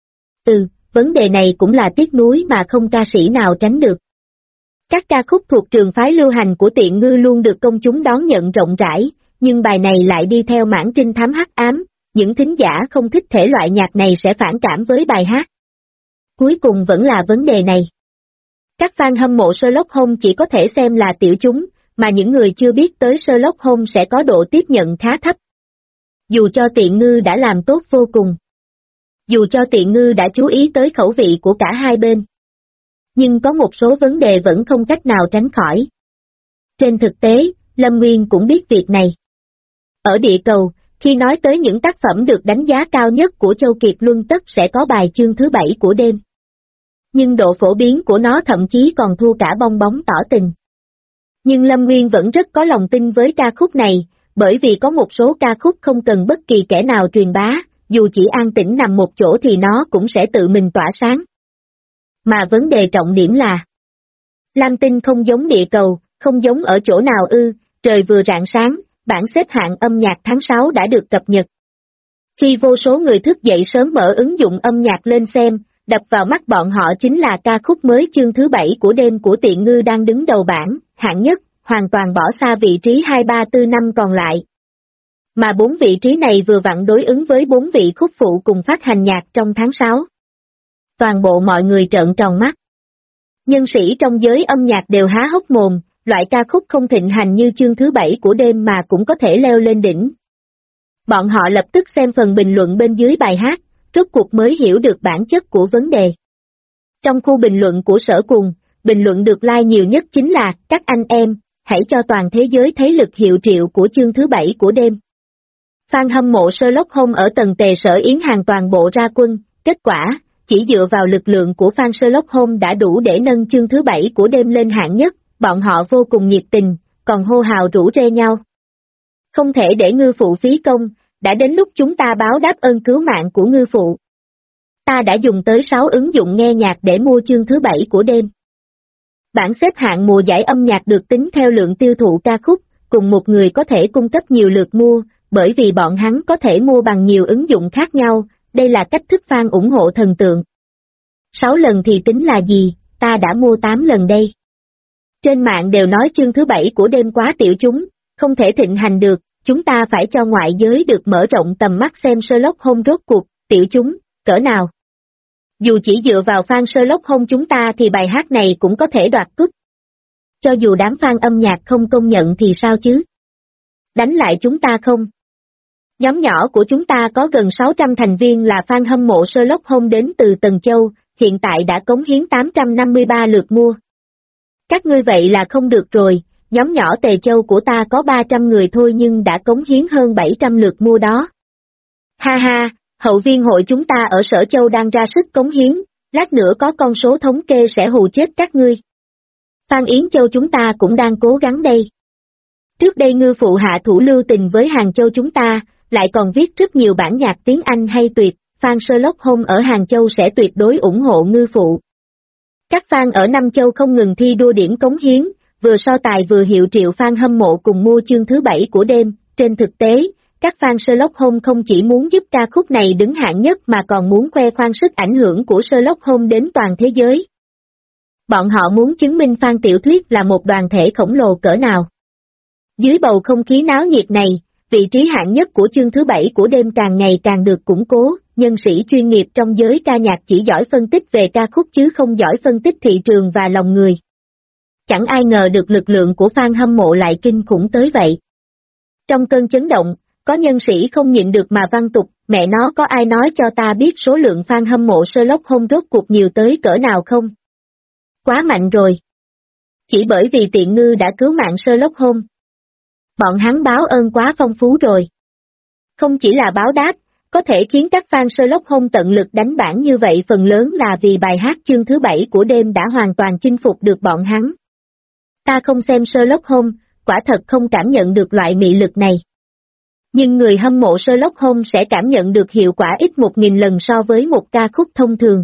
Vấn đề này cũng là tiếc nuối mà không ca sĩ nào tránh được. Các ca khúc thuộc trường phái lưu hành của Tiện Ngư luôn được công chúng đón nhận rộng rãi, nhưng bài này lại đi theo mảng trinh thám hắc ám, những thính giả không thích thể loại nhạc này sẽ phản cảm với bài hát. Cuối cùng vẫn là vấn đề này. Các fan hâm mộ Sherlock Holmes chỉ có thể xem là tiểu chúng, mà những người chưa biết tới Sherlock Holmes sẽ có độ tiếp nhận khá thấp. Dù cho Tiện Ngư đã làm tốt vô cùng. Dù cho Tiện Ngư đã chú ý tới khẩu vị của cả hai bên. Nhưng có một số vấn đề vẫn không cách nào tránh khỏi. Trên thực tế, Lâm Nguyên cũng biết việc này. Ở địa cầu, khi nói tới những tác phẩm được đánh giá cao nhất của Châu Kiệt Luân tất sẽ có bài chương thứ 7 của đêm. Nhưng độ phổ biến của nó thậm chí còn thua cả Bong Bóng Tỏ Tình. Nhưng Lâm Nguyên vẫn rất có lòng tin với ca khúc này, bởi vì có một số ca khúc không cần bất kỳ kẻ nào truyền bá, dù chỉ an tĩnh nằm một chỗ thì nó cũng sẽ tự mình tỏa sáng. Mà vấn đề trọng điểm là Lam Tinh không giống địa cầu, không giống ở chỗ nào trời vừa rạng sáng, bảng xếp hạng âm nhạc tháng 6 đã được cập nhật. Khi vô số người thức dậy sớm mở ứng dụng âm nhạc lên xem, đập vào mắt bọn họ chính là ca khúc mới chương thứ 7 của đêm của Tiện Ngư đang đứng đầu bảng, hạng nhất, hoàn toàn bỏ xa vị trí 2, 3, 4, 5 còn lại. Mà 4 vị trí này vừa vặn đối ứng với 4 vị khúc phụ cùng phát hành nhạc trong tháng 6. Toàn bộ mọi người trợn tròn mắt. Nhân sĩ trong giới âm nhạc đều há hốc mồm, loại ca khúc không thịnh hành như chương thứ 7 của đêm mà cũng có thể leo lên đỉnh. Bọn họ lập tức xem phần bình luận bên dưới bài hát, rốt cuộc mới hiểu được bản chất của vấn đề. Trong khu bình luận của Sở Cùng, bình luận được like nhiều nhất chính là, các anh em, hãy cho toàn thế giới thấy lực hiệu triệu của chương thứ 7 của đêm. Fan hâm mộ Sherlock Holmes ở tầng Tề Sở Yến Hàng toàn bộ ra quân, kết quả, chỉ dựa vào lực lượng của fan Sherlock Holmes đã đủ để nâng chương thứ 7 của đêm lên hạng nhất, bọn họ vô cùng nhiệt tình, còn hô hào rủ rê nhau. Không thể để Ngư Phụ phí công, đã đến lúc chúng ta báo đáp ơn cứu mạng của Ngư Phụ. Ta đã dùng tới 6 ứng dụng nghe nhạc để mua chương thứ 7 của đêm. Bảng xếp hạng mùa giải âm nhạc được tính theo lượng tiêu thụ ca khúc, cùng một người có thể cung cấp nhiều lượt mua, bởi vì bọn hắn có thể mua bằng nhiều ứng dụng khác nhau, đây là cách thức fan ủng hộ thần tượng. 6 lần thì tính là gì, ta đã mua 8 lần đây. Trên mạng đều nói chương thứ 7 của đêm quá tiểu chúng, không thể thịnh hành được, chúng ta phải cho ngoại giới được mở rộng tầm mắt xem Sherlock Holmes rốt cuộc, tiểu chúng, cỡ nào. Dù chỉ dựa vào fan Sherlock Holmes chúng ta thì bài hát này cũng có thể đoạt cúp. Cho dù đám fan âm nhạc không công nhận thì sao chứ? Đánh lại chúng ta không? Nhóm nhỏ của chúng ta có gần 600 thành viên là fan hâm mộ Sherlock Holmes đến từ Tần Châu, hiện tại đã cống hiến 853 lượt mua. Các ngươi vậy là không được rồi, nhóm nhỏ Tề Châu của ta có 300 người thôi nhưng đã cống hiến hơn 700 lượt mua đó. Ha ha, hậu viên hội chúng ta ở Sở Châu đang ra sức cống hiến, lát nữa có con số thống kê sẽ hù chết các ngươi. Phan Yến Châu chúng ta cũng đang cố gắng đây. Trước đây Ngư Phụ hạ thủ lưu tình với Hàng Châu chúng ta, lại còn viết rất nhiều bản nhạc tiếng Anh hay tuyệt, fan Sherlock Holmes ở Hàng Châu sẽ tuyệt đối ủng hộ Ngư Phụ. Các fan ở Nam Châu không ngừng thi đua điểm cống hiến, vừa so tài vừa hiệu triệu fan hâm mộ cùng mua chương thứ 7 của đêm, trên thực tế, các fan Sherlock Holmes không chỉ muốn giúp ca khúc này đứng hạng nhất mà còn muốn khoe khoang sức ảnh hưởng của Sherlock Holmes đến toàn thế giới. Bọn họ muốn chứng minh fan tiểu thuyết là một đoàn thể khổng lồ cỡ nào. Dưới bầu không khí náo nhiệt này, Vị trí hạng nhất của chương thứ 7 của đêm càng ngày càng được củng cố, nhân sĩ chuyên nghiệp trong giới ca nhạc chỉ giỏi phân tích về ca khúc chứ không giỏi phân tích thị trường và lòng người. Chẳng ai ngờ được lực lượng của fan hâm mộ lại kinh khủng tới vậy. Trong cơn chấn động, có nhân sĩ không nhịn được mà văng tục, mẹ nó có ai nói cho ta biết số lượng fan hâm mộ Sherlock Holmes rốt cuộc nhiều tới cỡ nào không? Quá mạnh rồi. Chỉ bởi vì tiện ngư đã cứu mạng Sherlock Holmes. Bọn hắn báo ơn quá phong phú rồi. Không chỉ là báo đáp, có thể khiến các fan Sherlock Holmes tận lực đánh bản như vậy phần lớn là vì bài hát chương thứ 7 của đêm đã hoàn toàn chinh phục được bọn hắn. Ta không xem Sherlock Holmes, quả thật không cảm nhận được loại mị lực này. Nhưng người hâm mộ Sherlock Holmes sẽ cảm nhận được hiệu quả ít 1000 lần so với một ca khúc thông thường.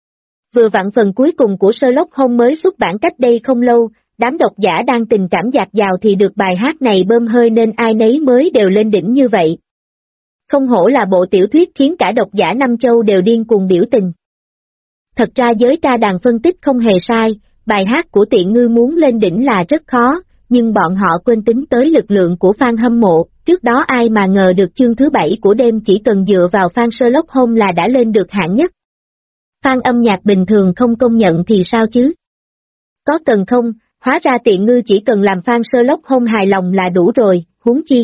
Vừa vặn phần cuối cùng của Sherlock Holmes mới xuất bản cách đây không lâu, đám độc giả đang tình cảm dạt dào thì được bài hát này bơm hơi nên ai nấy mới đều lên đỉnh như vậy. Không hổ là bộ tiểu thuyết khiến cả độc giả năm châu đều điên cuồng biểu tình. Thật ra giới ca đàn phân tích không hề sai, bài hát của tiện ngư muốn lên đỉnh là rất khó, nhưng bọn họ quên tính tới lực lượng của fan hâm mộ, trước đó ai mà ngờ được chương thứ 7 của đêm chỉ cần dựa vào fan Sherlock Holmes là đã lên được hạng nhất. Fan âm nhạc bình thường không công nhận thì sao chứ? Có cần không, hóa ra tiện ngư chỉ cần làm fan Sherlock Holmes hài lòng là đủ rồi, huống chi.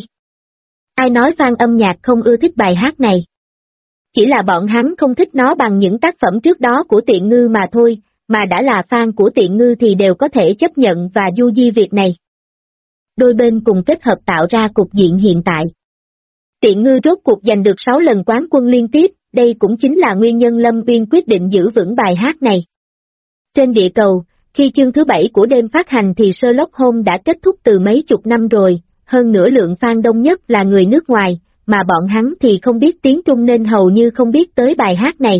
Ai nói fan âm nhạc không ưa thích bài hát này? Chỉ là bọn hắn không thích nó bằng những tác phẩm trước đó của tiện ngư mà thôi, mà đã là fan của tiện ngư thì đều có thể chấp nhận và du di việc này. Đôi bên cùng kết hợp tạo ra cục diện hiện tại. Tiện ngư rốt cuộc giành được 6 lần quán quân liên tiếp, đây cũng chính là nguyên nhân Lâm Uyên quyết định giữ vững bài hát này. Trên địa cầu, khi chương thứ 7 của đêm phát hành thì Sherlock Holmes đã kết thúc từ mấy chục năm rồi, hơn nữa lượng fan đông nhất là người nước ngoài, mà bọn hắn thì không biết tiếng Trung nên hầu như không biết tới bài hát này.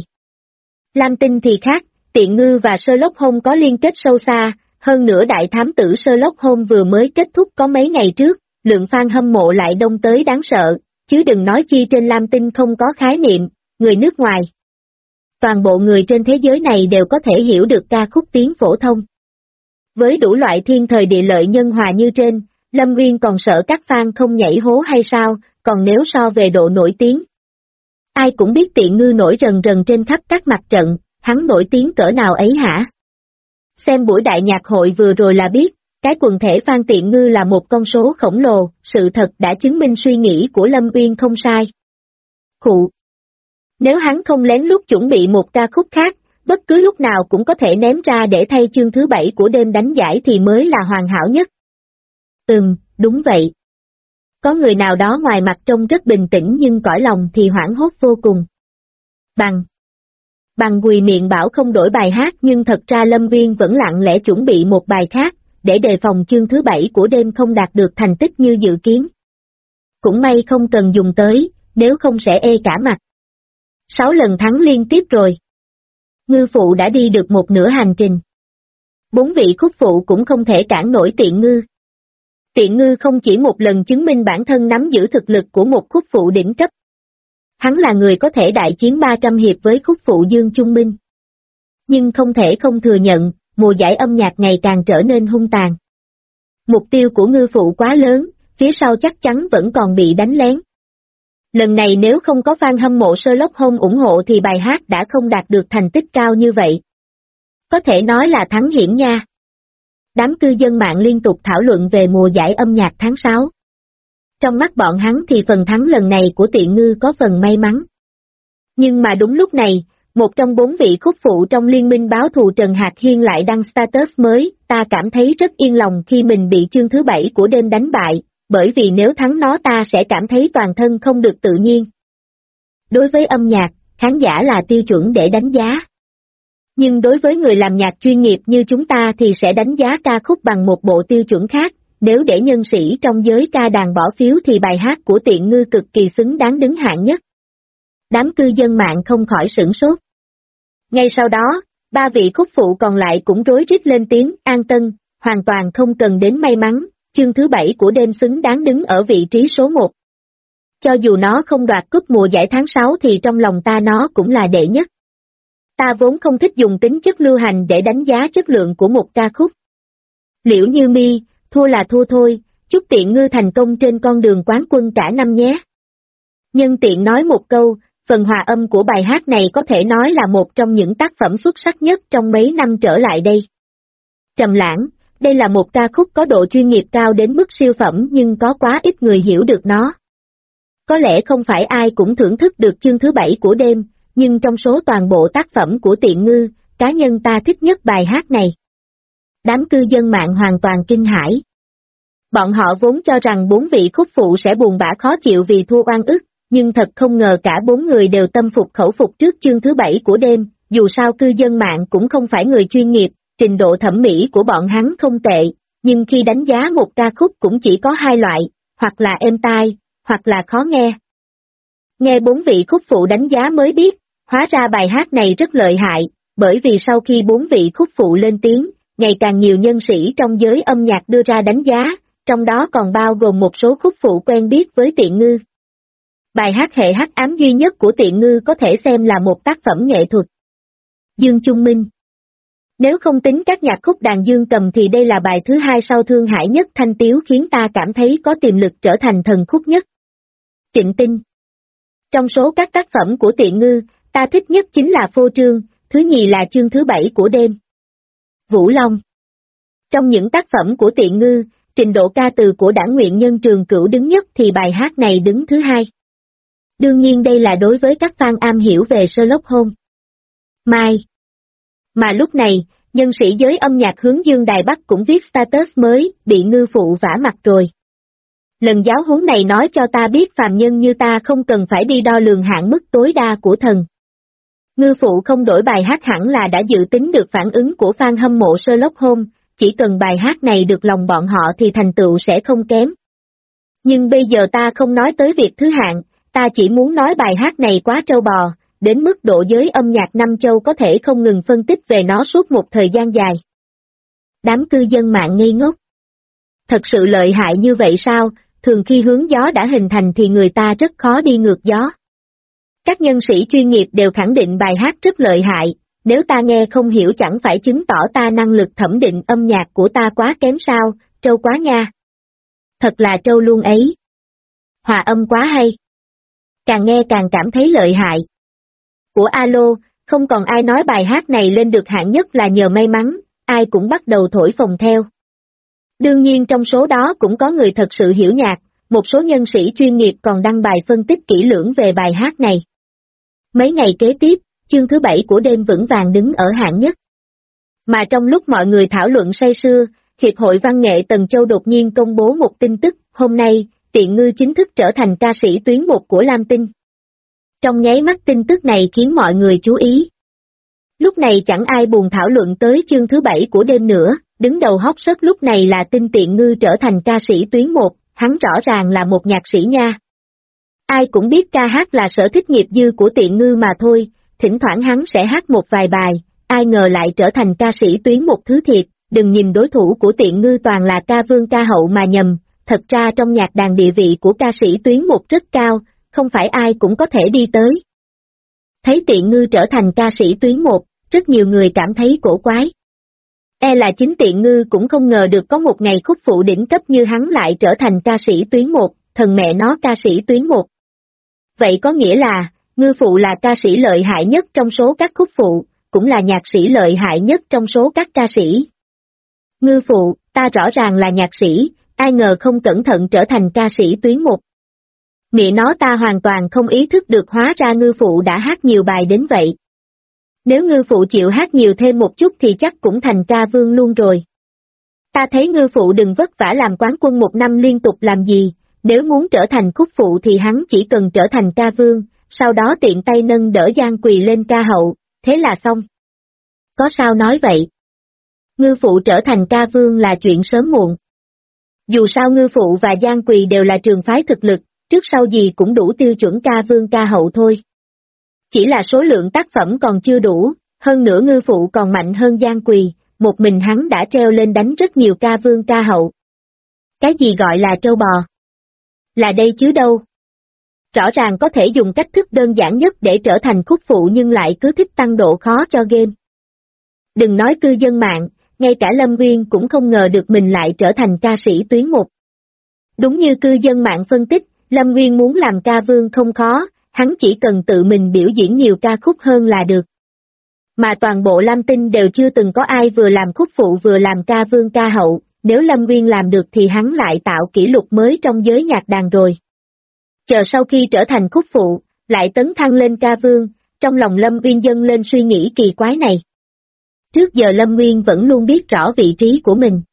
Lam Tinh thì khác, tiện ngư và Sherlock Holmes có liên kết sâu xa, hơn nữa đại thám tử Sherlock Holmes vừa mới kết thúc có mấy ngày trước, lượng fan hâm mộ lại đông tới đáng sợ, chứ đừng nói chi trên Lam Tinh không có khái niệm, người nước ngoài. Toàn bộ người trên thế giới này đều có thể hiểu được ca khúc tiếng phổ thông. Với đủ loại thiên thời địa lợi nhân hòa như trên, Lâm Uyên còn sợ các fan không nhảy hố hay sao, còn nếu so về độ nổi tiếng. Ai cũng biết tiện ngư nổi rần rần trên khắp các mặt trận, hắn nổi tiếng cỡ nào ấy hả? Xem buổi đại nhạc hội vừa rồi là biết, cái quần thể fan tiện ngư là một con số khổng lồ, sự thật đã chứng minh suy nghĩ của Lâm Uyên không sai. Khụ. Nếu hắn không lén lút chuẩn bị một ca khúc khác, bất cứ lúc nào cũng có thể ném ra để thay chương thứ 7 của đêm đánh giải thì mới là hoàn hảo nhất. Đúng vậy. Có người nào đó ngoài mặt trông rất bình tĩnh nhưng cõi lòng thì hoảng hốt vô cùng. Bằng quỳ miệng bảo không đổi bài hát nhưng thật ra Lâm Uyên vẫn lặng lẽ chuẩn bị một bài khác, để đề phòng chương thứ 7 của đêm không đạt được thành tích như dự kiến. Cũng may không cần dùng tới, nếu không sẽ ê cả mặt. 6 lần thắng liên tiếp rồi. Ngư phụ đã đi được một nửa hành trình. 4 vị khúc phụ cũng không thể cản nổi tiện ngư. Tiện ngư không chỉ một lần chứng minh bản thân nắm giữ thực lực của một khúc phụ đỉnh cấp. Hắn là người có thể đại chiến 300 hiệp với khúc phụ Dương Trung Minh. Nhưng không thể không thừa nhận, mùa giải âm nhạc ngày càng trở nên hung tàn. Mục tiêu của ngư phụ quá lớn, phía sau chắc chắn vẫn còn bị đánh lén. Lần này nếu không có fan hâm mộ Sherlock Holmes ủng hộ thì bài hát đã không đạt được thành tích cao như vậy. Có thể nói là thắng hiểm nha. Đám cư dân mạng liên tục thảo luận về mùa giải âm nhạc tháng 6. Trong mắt bọn hắn thì phần thắng lần này của tiện ngư có phần may mắn. Nhưng mà đúng lúc này, một trong 4 vị khúc phụ trong liên minh báo thù Trần Hạc Hiên lại đăng status mới, ta cảm thấy rất yên lòng khi mình bị chương thứ 7 của đêm đánh bại, bởi vì nếu thắng nó ta sẽ cảm thấy toàn thân không được tự nhiên. Đối với âm nhạc, khán giả là tiêu chuẩn để đánh giá. Nhưng đối với người làm nhạc chuyên nghiệp như chúng ta thì sẽ đánh giá ca khúc bằng một bộ tiêu chuẩn khác, nếu để nhân sĩ trong giới ca đàn bỏ phiếu thì bài hát của tiện ngư cực kỳ xứng đáng đứng hạng nhất. Đám cư dân mạng không khỏi sửng sốt. Ngay sau đó, 3 vị khúc phụ còn lại cũng rối rít lên tiếng, an tân, hoàn toàn không cần đến may mắn, chương thứ 7 của đêm xứng đáng đứng ở vị trí số 1. Cho dù nó không đoạt cúp mùa giải tháng 6 thì trong lòng ta nó cũng là đệ nhất. Ta vốn không thích dùng tính chất lưu hành để đánh giá chất lượng của một ca khúc. Liễu Như Mi, thua là thua thôi, Chúc Tiện Ngư thành công trên con đường quán quân cả năm nhé. Nhân tiện nói một câu, phần hòa âm của bài hát này có thể nói là một trong những tác phẩm xuất sắc nhất trong mấy năm trở lại đây. Trầm lãng, đây là một ca khúc có độ chuyên nghiệp cao đến mức siêu phẩm nhưng có quá ít người hiểu được nó. Có lẽ không phải ai cũng thưởng thức được chương thứ 7 của đêm, nhưng trong số toàn bộ tác phẩm của Tiện Ngư, cá nhân ta thích nhất bài hát này. Đám cư dân mạng hoàn toàn kinh hãi. Bọn họ vốn cho rằng 4 vị khúc phụ sẽ buồn bã khó chịu vì thua oan ức, nhưng thật không ngờ cả 4 người đều tâm phục khẩu phục trước chương thứ 7 của đêm, dù sao cư dân mạng cũng không phải người chuyên nghiệp, trình độ thẩm mỹ của bọn hắn không tệ, nhưng khi đánh giá một ca khúc cũng chỉ có hai loại, hoặc là êm tai, hoặc là khó nghe. Nghe 4 vị khúc phụ đánh giá mới biết, hóa ra bài hát này rất lợi hại, bởi vì sau khi 4 vị khúc phụ lên tiếng, ngày càng nhiều nhân sĩ trong giới âm nhạc đưa ra đánh giá, trong đó còn bao gồm một số khúc phụ quen biết với Tiện Ngư. Bài hát hệ hắc ám duy nhất của Tiện Ngư có thể xem là một tác phẩm nghệ thuật. Dương Trung Minh. Nếu không tính các nhạc khúc đàn dương cầm thì đây là bài thứ hai sau Thương Hải Nhất Thanh Tiếu khiến ta cảm thấy có tiềm lực trở thành thần khúc nhất. Trịnh Tinh. Trong số các tác phẩm của Tiện Ngư, ta thích nhất chính là Phô Trương, thứ nhì là chương thứ 7 của đêm. Vũ Long. Trong những tác phẩm của Tiện Ngư, trình độ ca từ của Đảng Nguyện Nhân Trường Cửu đứng nhất thì bài hát này đứng thứ hai. Đương nhiên đây là đối với các fan am hiểu về Sherlock Holmes. Mai. Mà lúc này, nhân sĩ giới âm nhạc hướng Dương Đài Bắc cũng viết status mới, bị Ngư phụ vả mặt rồi. Lần giáo huấn này nói cho ta biết phàm nhân như ta không cần phải đi đo lường hạn mức tối đa của thần. Ngư phụ không đổi bài hát hẳn là đã dự tính được phản ứng của fan hâm mộ Sherlock Holmes, chỉ cần bài hát này được lòng bọn họ thì thành tựu sẽ không kém. Nhưng bây giờ ta không nói tới việc thứ hạng, ta chỉ muốn nói bài hát này quá trâu bò, đến mức độ giới âm nhạc năm châu có thể không ngừng phân tích về nó suốt một thời gian dài. Đám cư dân mạng ngây ngốc. Thật sự lợi hại như vậy sao, thường khi hướng gió đã hình thành thì người ta rất khó đi ngược gió. Các nhân sĩ chuyên nghiệp đều khẳng định bài hát rất lợi hại, nếu ta nghe không hiểu chẳng phải chứng tỏ ta năng lực thẩm định âm nhạc của ta quá kém sao, trâu quá nha. Thật là trâu luôn ấy. Hòa âm quá hay. Càng nghe càng cảm thấy lợi hại. Của Alo, không còn ai nói bài hát này lên được hạng nhất là nhờ may mắn, ai cũng bắt đầu thổi phồng theo. Đương nhiên trong số đó cũng có người thật sự hiểu nhạc, một số nhân sĩ chuyên nghiệp còn đăng bài phân tích kỹ lưỡng về bài hát này. Mấy ngày kế tiếp, chương thứ 7 của đêm vững vàng đứng ở hạng nhất. Mà trong lúc mọi người thảo luận say sưa, Hiệp hội Văn nghệ Tần Châu đột nhiên công bố một tin tức, hôm nay, Tiện Ngư chính thức trở thành ca sĩ tuyến 1 của Lam Tinh. Trong nháy mắt tin tức này khiến mọi người chú ý. Lúc này chẳng ai buồn thảo luận tới chương thứ 7 của đêm nữa, đứng đầu hot search lúc này là tin Tiện Ngư trở thành ca sĩ tuyến 1, hắn rõ ràng là một nhạc sĩ nha. Ai cũng biết ca hát là sở thích nghiệp dư của Tiện Ngư mà thôi, thỉnh thoảng hắn sẽ hát một vài bài, ai ngờ lại trở thành ca sĩ tuyến 1 thứ thiệt, đừng nhìn đối thủ của Tiện Ngư toàn là ca vương ca hậu mà nhầm, thật ra trong nhạc đàn địa vị của ca sĩ tuyến 1 rất cao, không phải ai cũng có thể đi tới. Thấy Tiện Ngư trở thành ca sĩ tuyến 1, rất nhiều người cảm thấy cổ quái. Là chính Tiện Ngư cũng không ngờ được có một ngày khúc phụ đỉnh cấp như hắn lại trở thành ca sĩ tuyến 1, thần mẹ nó ca sĩ tuyến 1. Vậy có nghĩa là, Ngư phụ là ca sĩ lợi hại nhất trong số các khúc phụ, cũng là nhạc sĩ lợi hại nhất trong số các ca sĩ. Ngư phụ, ta rõ ràng là nhạc sĩ, ai ngờ không cẩn thận trở thành ca sĩ tuyến 1. Mẹ nó ta hoàn toàn không ý thức được hóa ra Ngư phụ đã hát nhiều bài đến vậy. Nếu Ngư phụ chịu hát nhiều thêm một chút thì chắc cũng thành ca vương luôn rồi. Ta thấy Ngư phụ đừng vất vả làm quán quân 1 năm liên tục làm gì, nếu muốn trở thành khúc phụ thì hắn chỉ cần trở thành ca vương, sau đó tiện tay nâng đỡ Giang Quỳ lên ca hậu, thế là xong. Có sao nói vậy? Ngư phụ trở thành ca vương là chuyện sớm muộn. Dù sao Ngư phụ và Giang Quỳ đều là trường phái thực lực, trước sau gì cũng đủ tiêu chuẩn ca vương ca hậu thôi. Chỉ là số lượng tác phẩm còn chưa đủ, hơn nữa Ngư phụ còn mạnh hơn Giang Quỳ, một mình hắn đã treo lên đánh rất nhiều ca vương ca hậu. Cái gì gọi là trâu bò? Là đây chứ đâu. Rõ ràng có thể dùng cách thức đơn giản nhất để trở thành khúc phụ nhưng lại cứ thích tăng độ khó cho game. Đừng nói cư dân mạng, ngay cả Lâm Nguyên cũng không ngờ được mình lại trở thành ca sĩ tuyến 1. Đúng như cư dân mạng phân tích, Lâm Nguyên muốn làm ca vương không khó, hắn chỉ cần tự mình biểu diễn nhiều ca khúc hơn là được. Mà toàn bộ Lam Tinh đều chưa từng có ai vừa làm khúc phụ vừa làm ca vương ca hậu, nếu Lâm Nguyên làm được thì hắn lại tạo kỷ lục mới trong giới nhạc đàn rồi. Chờ sau khi trở thành khúc phụ, lại tấn thăng lên ca vương, trong lòng Lâm Nguyên dâng lên suy nghĩ kỳ quái này. Trước giờ Lâm Nguyên vẫn luôn biết rõ vị trí của mình.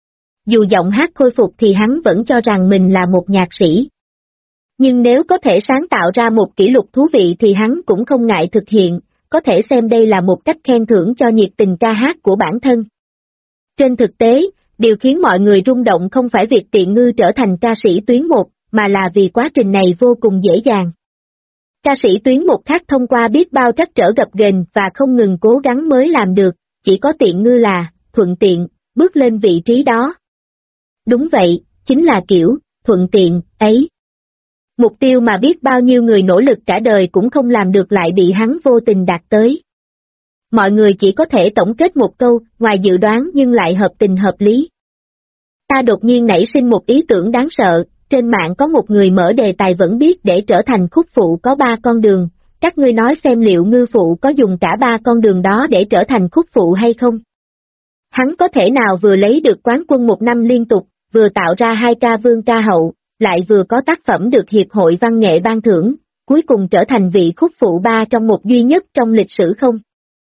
Dù giọng hát khôi phục thì hắn vẫn cho rằng mình là một nhạc sĩ. Nhưng nếu có thể sáng tạo ra một kỷ lục thú vị thì hắn cũng không ngại thực hiện, có thể xem đây là một cách khen thưởng cho nhiệt tình ca hát của bản thân. Trên thực tế, điều khiến mọi người rung động không phải việc Tiện Ngư trở thành ca sĩ tuyến 1, mà là vì quá trình này vô cùng dễ dàng. Ca sĩ tuyến 1 khác thông qua biết bao trắc trở gập ghềnh và không ngừng cố gắng mới làm được, chỉ có Tiện Ngư là, thuận tiện, bước lên vị trí đó. Đúng vậy, chính là kiểu, thuận tiện, ấy. Mục tiêu mà biết bao nhiêu người nỗ lực cả đời cũng không làm được lại bị hắn vô tình đạt tới. Mọi người chỉ có thể tổng kết một câu, ngoài dự đoán nhưng lại hợp tình hợp lý. Ta đột nhiên nảy sinh một ý tưởng đáng sợ, trên mạng có một người mở đề tài vẫn biết để trở thành khúc phụ có 3 con đường, các ngươi nói xem liệu Ngư phụ có dùng cả 3 con đường đó để trở thành khúc phụ hay không? Hắn có thể nào vừa lấy được quán quân 1 năm liên tục, vừa tạo ra 2 ca vương ca hậu, lại vừa có tác phẩm được Hiệp hội Văn nghệ ban thưởng, cuối cùng trở thành vị khúc phụ 3 trong 1 duy nhất trong lịch sử không?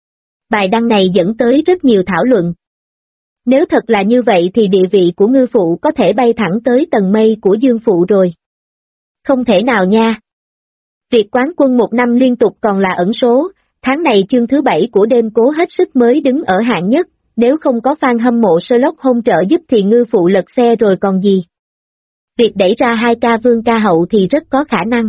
Bài đăng này dẫn tới rất nhiều thảo luận. Nếu thật là như vậy thì địa vị của Ngư phụ có thể bay thẳng tới tầng mây của Dương phụ rồi. Không thể nào nha. Việc quán quân 1 năm liên tục còn là ẩn số, tháng này chương thứ 7 của đêm cố hết sức mới đứng ở hạng nhất, nếu không có fan hâm mộ Sherlock Holmes trợ giúp thì Ngư phụ lật xe rồi còn gì. Việc đẩy ra 2 ca vương ca hậu thì rất có khả năng.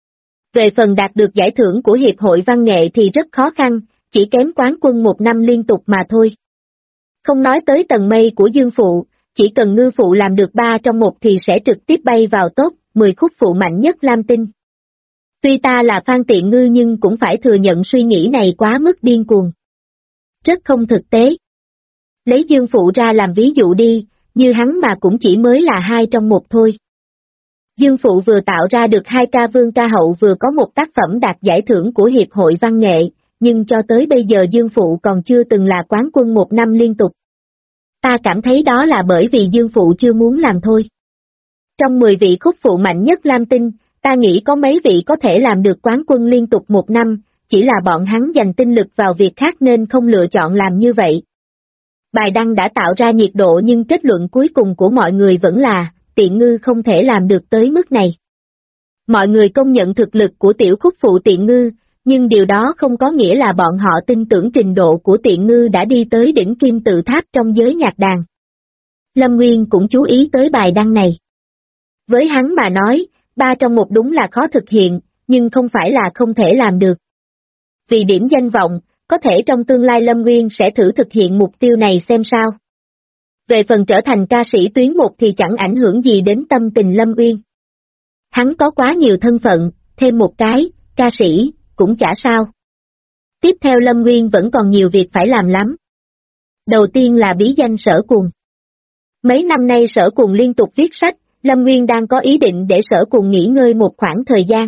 Về phần đạt được giải thưởng của Hiệp hội Văn nghệ thì rất khó khăn, chỉ kém quán quân 1 năm liên tục mà thôi. Không nói tới tầng mây của Dương phụ, chỉ cần Ngư phụ làm được 3 trong 1 thì sẽ trực tiếp bay vào top 10 khúc phụ mạnh nhất Lam Tinh. Tuy ta là fan Tiện Ngư nhưng cũng phải thừa nhận suy nghĩ này quá mức điên cuồng. Rất không thực tế. Lấy Dương phụ ra làm ví dụ đi, như hắn mà cũng chỉ mới là 2 trong 1 thôi. Dương phụ vừa tạo ra được 2 ca vương ca hậu vừa có một tác phẩm đạt giải thưởng của Hiệp hội Văn nghệ, nhưng cho tới bây giờ Dương phụ còn chưa từng là quán quân 1 năm liên tục. Ta cảm thấy đó là bởi vì Dương phụ chưa muốn làm thôi. Trong 10 vị khúc phụ mạnh nhất Lam Tinh, ta nghĩ có mấy vị có thể làm được quán quân liên tục 1 năm, chỉ là bọn hắn dành tinh lực vào việc khác nên không lựa chọn làm như vậy. Bài đăng đã tạo ra nhiệt độ nhưng kết luận cuối cùng của mọi người vẫn là, Tiện Ngư không thể làm được tới mức này. Mọi người công nhận thực lực của tiểu khúc phụ Tiện Ngư, nhưng điều đó không có nghĩa là bọn họ tin tưởng trình độ của Tiện Ngư đã đi tới đỉnh kim tự tháp trong giới nhạc đàn. Lâm Nguyên cũng chú ý tới bài đăng này. Với hắn mà nói, 3 trong 1 đúng là khó thực hiện, nhưng không phải là không thể làm được. Vì điểm danh vọng, có thể trong tương lai Lâm Nguyên sẽ thử thực hiện mục tiêu này xem sao. Về phần trở thành ca sĩ tuyến 1 thì chẳng ảnh hưởng gì đến tâm tình Lâm Nguyên. Hắn có quá nhiều thân phận, thêm một cái, ca sĩ, cũng chả sao. Tiếp theo Lâm Nguyên vẫn còn nhiều việc phải làm lắm. Đầu tiên là bí danh Sở Cuồng. Mấy năm nay Sở Cuồng liên tục viết sách, Lâm Nguyên đang có ý định để Sở Cuồng nghỉ ngơi một khoảng thời gian.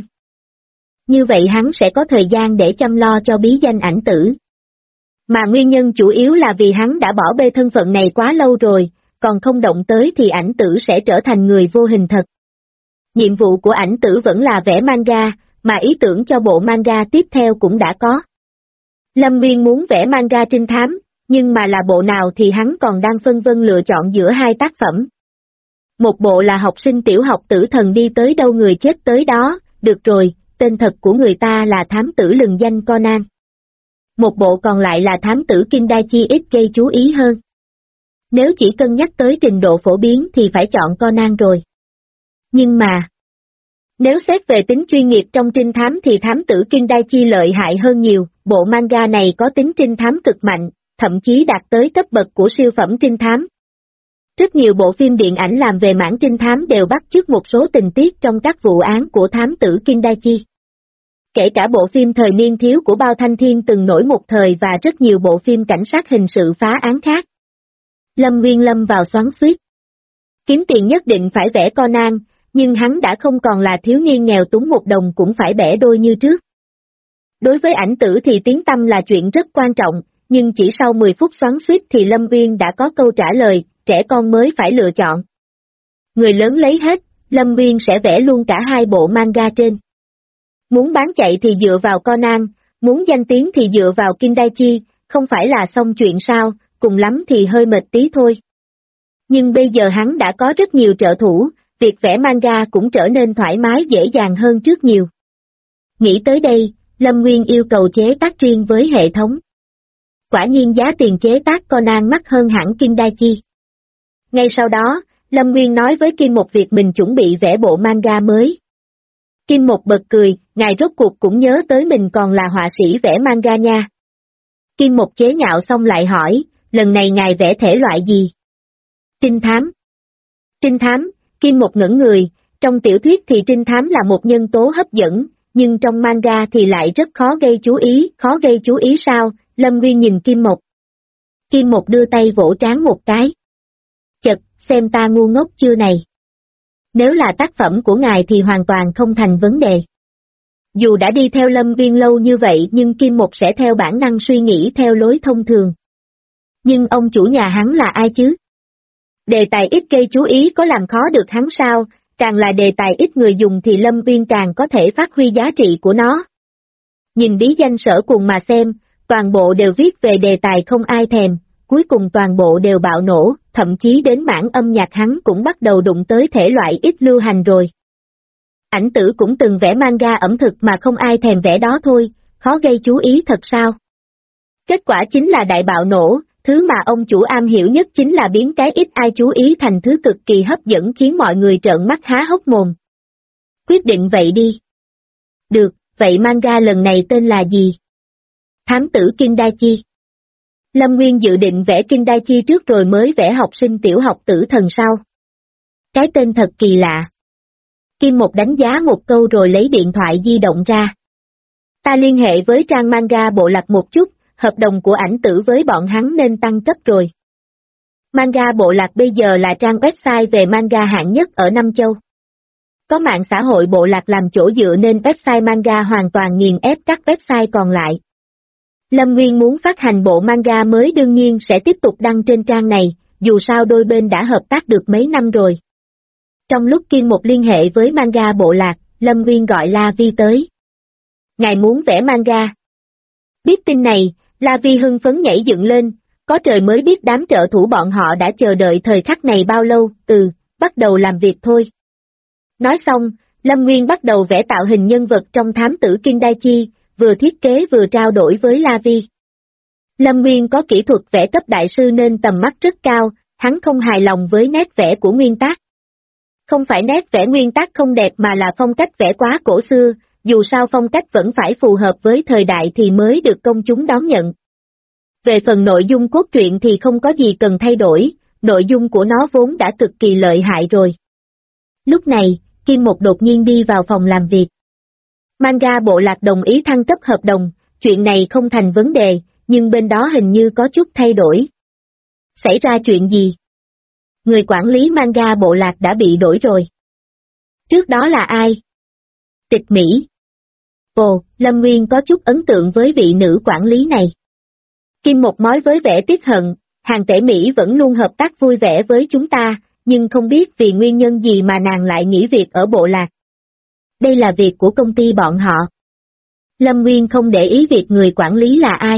Như vậy hắn sẽ có thời gian để chăm lo cho bí danh ảnh tử. Mà nguyên nhân chủ yếu là vì hắn đã bỏ bê thân phận này quá lâu rồi, còn không động tới thì ảnh tử sẽ trở thành người vô hình thật. Nhiệm vụ của ảnh tử vẫn là vẽ manga, mà ý tưởng cho bộ manga tiếp theo cũng đã có. Lâm Nguyên muốn vẽ manga trinh thám, nhưng mà là bộ nào thì hắn còn đang phân vân lựa chọn giữa 2 tác phẩm. Một bộ là học sinh tiểu học tử thần đi tới đâu người chết tới đó, được rồi, tên thật của người ta là thám tử lừng danh Conan. Một bộ còn lại là thám tử Kindaichi ít gây chú ý hơn. Nếu chỉ cân nhắc tới trình độ phổ biến thì phải chọn Conan rồi. Nhưng mà, nếu xét về tính chuyên nghiệp trong trinh thám thì thám tử Kindaichi lợi hại hơn nhiều, bộ manga này có tính trinh thám cực mạnh, thậm chí đạt tới cấp bậc của siêu phẩm trinh thám. Rất nhiều bộ phim điện ảnh làm về mảng trinh thám đều bắt chước một số tình tiết trong các vụ án của thám tử Kindaichi. Kể cả bộ phim Thời niên thiếu của Bao Thanh Thiên từng nổi một thời và rất nhiều bộ phim cảnh sát hình sự phá án khác. Lâm Nguyên lâm vào xoắn xuýt. Kiếm tiền nhất định phải vẽ Conan, nhưng hắn đã không còn là thiếu niên nghèo túng một đồng cũng phải bẻ đôi như trước. Đối với ảnh tử thì tiếng tăm là chuyện rất quan trọng, nhưng chỉ sau 10 phút xoắn xuýt thì Lâm Uyên đã có câu trả lời, trẻ con mới phải lựa chọn. Người lớn lấy hết, Lâm Uyên sẽ vẽ luôn cả 2 bộ manga trên. Muốn bán chạy thì dựa vào Conan, muốn danh tiếng thì dựa vào Kindaichi, không phải là xong chuyện sao, cùng lắm thì hơi mệt tí thôi. Nhưng bây giờ hắn đã có rất nhiều trợ thủ, việc vẽ manga cũng trở nên thoải mái dễ dàng hơn trước nhiều. Nghĩ tới đây, Lâm Nguyên yêu cầu chế tác riêng với hệ thống. Quả nhiên giá tiền chế tác Conan mắc hơn hẳn Kindaichi. Ngay sau đó, Lâm Nguyên nói với Kim Một việc mình chuẩn bị vẽ bộ manga mới. Kim Một bật cười, ngài rốt cuộc cũng nhớ tới mình còn là họa sĩ vẽ manga nha. Kim Một chế nhạo xong lại hỏi, lần này ngài vẽ thể loại gì? Trinh thám. Trinh thám, Kim Một ngẩn người, trong tiểu thuyết thì trinh thám là một nhân tố hấp dẫn, nhưng trong manga thì lại rất khó gây chú ý sao? Lâm Nguyên nhìn Kim Một. Kim Một đưa tay vỗ trán một cái. Chật, xem ta ngu ngốc chưa này. Nếu là tác phẩm của ngài thì hoàn toàn không thành vấn đề. Dù đã đi theo Lâm Nguyên lâu như vậy nhưng Kim Một sẽ theo bản năng suy nghĩ theo lối thông thường. Nhưng ông chủ nhà hắn là ai chứ? Đề tài ít gây chú ý có làm khó được hắn sao, càng là đề tài ít người dùng thì Lâm Nguyên càng có thể phát huy giá trị của nó. Nhìn bí danh Sở Cuồng mà xem, toàn bộ đều viết về đề tài không ai thèm, cuối cùng toàn bộ đều bạo nổ, thậm chí đến mảng âm nhạc hắn cũng bắt đầu đụng tới thể loại ít lưu hành rồi. Ảnh tử cũng từng vẽ manga ẩm thực mà không ai thèm vẽ đó thôi, khó gây chú ý thật sao? Kết quả chính là đại bạo nổ, thứ mà ông chủ am hiểu nhất chính là biến cái ít ai chú ý thành thứ cực kỳ hấp dẫn khiến mọi người trợn mắt há hốc mồm. Quyết định vậy đi. Được, vậy manga lần này tên là gì? Thám tử Kindaichi. Lâm Nguyên dự định vẽ Kindaichi trước rồi mới vẽ học sinh tiểu học Tử Thần sau. Cái tên thật kỳ lạ. Kim Một đánh giá một câu rồi lấy điện thoại di động ra. Ta liên hệ với trang manga bộ lạc một chút, hợp đồng của ảnh tử với bọn hắn nên tăng cấp rồi. Manga bộ lạc bây giờ là trang website về manga hạng nhất ở Nam Châu. Có mạng xã hội bộ lạc làm chỗ dựa nên website manga hoàn toàn nghiền ép các website còn lại. Lâm Nguyên muốn phát hành bộ manga mới đương nhiên sẽ tiếp tục đăng trên trang này, dù sao đôi bên đã hợp tác được mấy năm rồi. Trong lúc Kim Một liên hệ với manga bộ lạc, Lâm Nguyên gọi La Vi tới. Ngài muốn vẽ manga. Biết tin này, La Vi hưng phấn nhảy dựng lên, có trời mới biết đám trợ thủ bọn họ đã chờ đợi thời khắc này bao lâu, bắt đầu làm việc thôi. Nói xong, Lâm Nguyên bắt đầu vẽ tạo hình nhân vật trong thám tử Kindaichi, vừa thiết kế vừa trao đổi với La Vi. Lâm Nguyên có kỹ thuật vẽ cấp đại sư nên tầm mắt rất cao, hắn không hài lòng với nét vẽ của nguyên tác. Không phải nét vẽ nguyên tác không đẹp mà là phong cách vẽ quá cổ xưa, dù sao phong cách vẫn phải phù hợp với thời đại thì mới được công chúng đón nhận. Về phần nội dung cốt truyện thì không có gì cần thay đổi, nội dung của nó vốn đã cực kỳ lợi hại rồi. Lúc này, Kim Một đột nhiên đi vào phòng làm việc. Manga bộ lạc đồng ý thăng cấp hợp đồng, chuyện này không thành vấn đề, nhưng bên đó hình như có chút thay đổi. Xảy ra chuyện gì? Người quản lý manga bộ lạc đã bị đổi rồi. Trước đó là ai? Tịch Mỹ. Ồ, Lâm Nguyên có chút ấn tượng với vị nữ quản lý này. Kim Một nói với vẻ tiếc hận, hàng tể Mỹ vẫn luôn hợp tác vui vẻ với chúng ta, nhưng không biết vì nguyên nhân gì mà nàng lại nghỉ việc ở bộ lạc. Đây là việc của công ty bọn họ. Lâm Nguyên không để ý việc người quản lý là ai.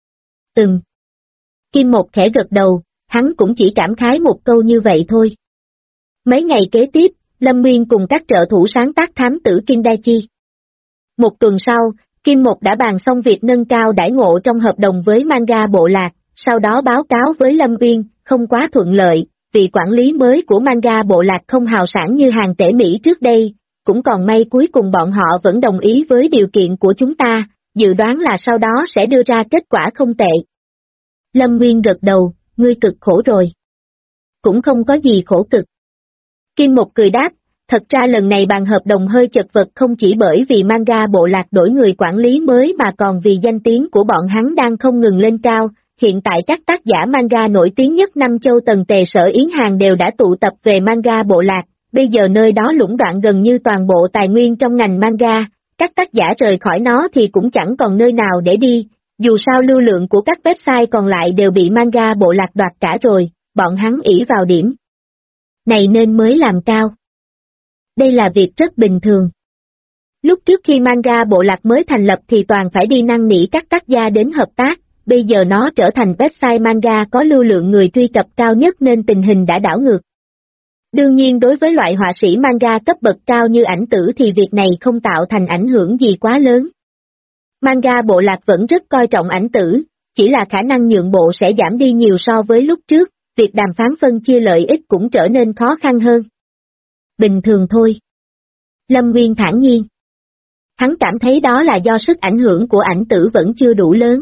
Kim Một khẽ gật đầu, hắn cũng chỉ cảm khái một câu như vậy thôi. Mấy ngày kế tiếp, Lâm Nguyên cùng các trợ thủ sáng tác thám tử Kindaichi. Một tuần sau, Kim Một đã bàn xong việc nâng cao đãi ngộ trong hợp đồng với manga bộ lạc, sau đó báo cáo với Lâm Nguyên, không quá thuận lợi, vì quản lý mới của manga bộ lạc không hào sảng như hàng tể Mỹ trước đây, cũng còn may cuối cùng bọn họ vẫn đồng ý với điều kiện của chúng ta, dự đoán là sau đó sẽ đưa ra kết quả không tệ. Lâm Nguyên gật đầu, ngươi cực khổ rồi. Cũng không có gì khổ cực. Kim Một cười đáp, thật ra lần này bàn hợp đồng hơi chật vật không chỉ bởi vì manga bộ lạc đổi người quản lý mới mà còn vì danh tiếng của bọn hắn đang không ngừng lên cao, hiện tại các tác giả manga nổi tiếng nhất năm châu Tần Tề Sở Yến Hàng đều đã tụ tập về manga bộ lạc, bây giờ nơi đó lũng đoạn gần như toàn bộ tài nguyên trong ngành manga, các tác giả rời khỏi nó thì cũng chẳng còn nơi nào để đi, dù sao lưu lượng của các website còn lại đều bị manga bộ lạc đoạt cả rồi, bọn hắn ỷ vào điểm này nên mới làm cao. Đây là việc rất bình thường. Lúc trước khi manga bộ lạc mới thành lập thì toàn phải đi năn nỉ các tác gia đến hợp tác, bây giờ nó trở thành website manga có lưu lượng người truy cập cao nhất nên tình hình đã đảo ngược. Đương nhiên đối với loại họa sĩ manga cấp bậc cao như Ảnh Tử thì việc này không tạo thành ảnh hưởng gì quá lớn. Manga bộ lạc vẫn rất coi trọng Ảnh Tử, chỉ là khả năng nhượng bộ sẽ giảm đi nhiều so với lúc trước, việc đàm phán phân chia lợi ích cũng trở nên khó khăn hơn. Bình thường thôi. Lâm Nguyên thản nhiên. Hắn cảm thấy đó là do sức ảnh hưởng của Ảnh Tử vẫn chưa đủ lớn.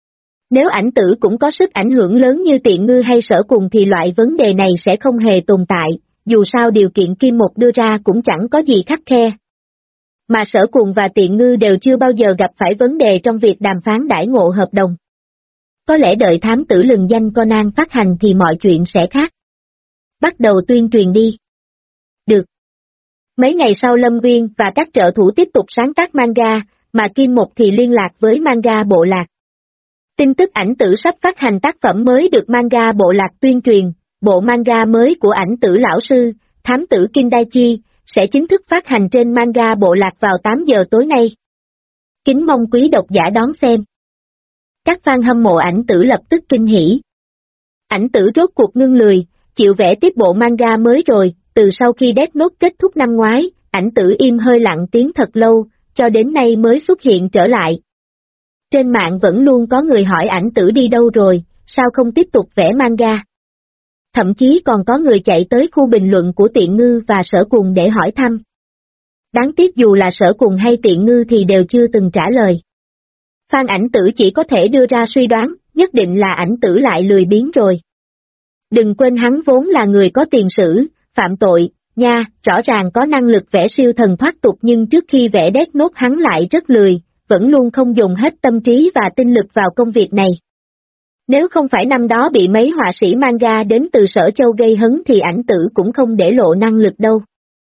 Nếu Ảnh Tử cũng có sức ảnh hưởng lớn như Tiện Ngư hay Sở Cùng thì loại vấn đề này sẽ không hề tồn tại, dù sao điều kiện Kim Một đưa ra cũng chẳng có gì khắt khe. Mà Sở Cùng và Tiện Ngư đều chưa bao giờ gặp phải vấn đề trong việc đàm phán đãi ngộ hợp đồng. Có lẽ đợi Thám Tử lừng danh Conan phát hành thì mọi chuyện sẽ khác. Bắt đầu tuyên truyền đi. Được. Mấy ngày sau Lâm Nguyên và các trợ thủ tiếp tục sáng tác manga, mà Kim Một thì liên lạc với manga bộ lạc. Tin tức Ảnh Tử sắp phát hành tác phẩm mới được manga bộ lạc tuyên truyền, bộ manga mới của Ảnh Tử lão sư, Thám Tử Kindaichi, sẽ chính thức phát hành trên manga bộ lạc vào 8 giờ tối nay. Kính mong quý độc giả đón xem. Các fan hâm mộ Ảnh Tử lập tức kinh hỉ. Ảnh Tử rốt cuộc ngưng lười, chịu vẽ tiếp bộ manga mới rồi, từ sau khi Death Note kết thúc năm ngoái, Ảnh Tử im hơi lặng tiếng thật lâu, cho đến nay mới xuất hiện trở lại. Trên mạng vẫn luôn có người hỏi Ảnh Tử đi đâu rồi, sao không tiếp tục vẽ manga. Thậm chí còn có người chạy tới khu bình luận của Tiện Ngư và Sở Cùng để hỏi thăm. Đáng tiếc dù là Sở Cùng hay Tiện Ngư thì đều chưa từng trả lời. Fan Ảnh Tử chỉ có thể đưa ra suy đoán, nhất định là Ảnh Tử lại lười biếng rồi. Đừng quên hắn vốn là người có tiền sử, phạm tội, nha, rõ ràng có năng lực vẽ siêu thần thoát tục nhưng trước khi vẽ Death Note hắn lại rất lười, vẫn luôn không dùng hết tâm trí và tinh lực vào công việc này. Nếu không phải năm đó bị mấy họa sĩ manga đến từ Sở Châu gây hấn thì Ảnh Tử cũng không để lộ năng lực đâu.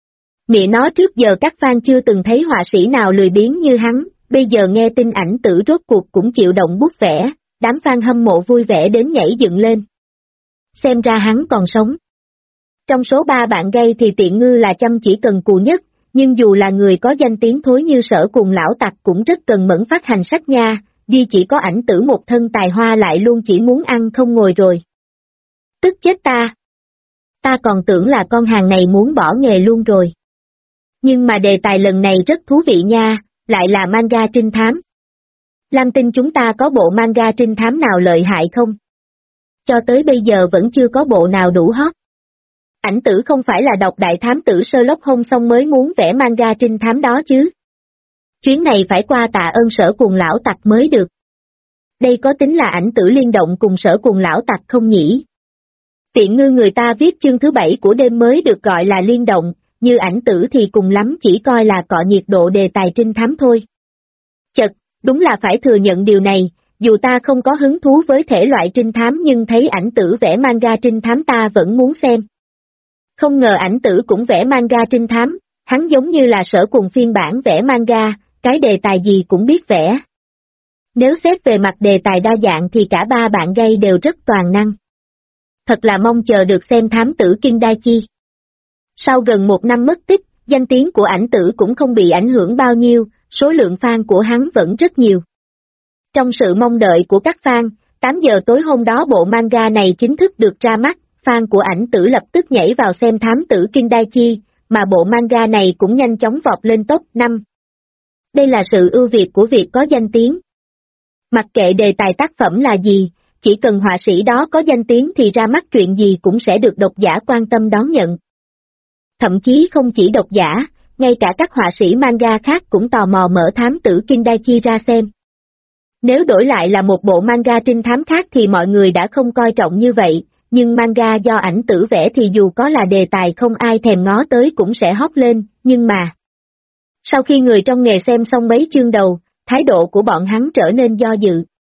Mẹ nó trước giờ các fan chưa từng thấy họa sĩ nào lười biếng như hắn, bây giờ nghe tin Ảnh Tử rốt cuộc cũng chịu động bút vẽ, đám fan hâm mộ vui vẻ đến nhảy dựng lên. Xem ra hắn còn sống. Trong số 3 bạn gay thì Tiện Ngư là chăm chỉ cần cù nhất, nhưng dù là người có danh tiếng thối như Sở Cùng lão tặc cũng rất cần mẫn phát hành sách nha, duy chỉ có Ảnh Tử một thân tài hoa lại luôn chỉ muốn ăn không ngồi rồi. Tức chết ta! Ta còn tưởng là con hàng này muốn bỏ nghề luôn rồi. Nhưng mà đề tài lần này rất thú vị nha, lại là manga trinh thám. Lam Tinh chúng ta có bộ manga trinh thám nào lợi hại không? Cho tới bây giờ vẫn chưa có bộ nào đủ hot. Ảnh Tử không phải là đọc đại thám tử Sherlock Holmes xong mới muốn vẽ manga trinh thám đó chứ. Chuyến này phải qua tạ ơn Sở Cùng lão tặc mới được. Đây có tính là Ảnh Tử liên động cùng Sở Cùng lão tặc không nhỉ? Tiện Ngư người ta viết chương thứ 7 của đêm mới được gọi là liên động, như Ảnh Tử thì cùng lắm chỉ coi là cọ nhiệt độ đề tài trinh thám thôi. Chật, đúng là phải thừa nhận điều này, dù ta không có hứng thú với thể loại trinh thám nhưng thấy Ảnh Tử vẽ manga trinh thám ta vẫn muốn xem. Không ngờ Ảnh Tử cũng vẽ manga trinh thám, hắn giống như là Sở Cùng phiên bản vẽ manga, cái đề tài gì cũng biết vẽ. Nếu xét về mặt đề tài đa dạng thì cả 3 bạn gay đều rất toàn năng. Thật là mong chờ được xem Thám Tử Kindaichi. Sau gần 1 năm mất tích, danh tiếng của Ảnh Tử cũng không bị ảnh hưởng bao nhiêu, số lượng fan của hắn vẫn rất nhiều. Trong sự mong đợi của các fan, 8 giờ tối hôm đó bộ manga này chính thức được ra mắt, fan của Ảnh Tử lập tức nhảy vào xem Thám Tử Kindaichi, mà bộ manga này cũng nhanh chóng vọt lên top 5. Đây là sự ưu việt của việc có danh tiếng. Mặc kệ đề tài tác phẩm là gì, chỉ cần họa sĩ đó có danh tiếng thì ra mắt chuyện gì cũng sẽ được độc giả quan tâm đón nhận. Thậm chí không chỉ độc giả, ngay cả các họa sĩ manga khác cũng tò mò mở Thám Tử Kindaichi ra xem. Nếu đổi lại là một bộ manga trinh thám khác thì mọi người đã không coi trọng như vậy, nhưng manga do Ảnh Tử vẽ thì dù có là đề tài không ai thèm ngó tới cũng sẽ hot lên, nhưng mà... Sau khi người trong nghề xem xong mấy chương đầu, thái độ của bọn hắn trở nên do dự.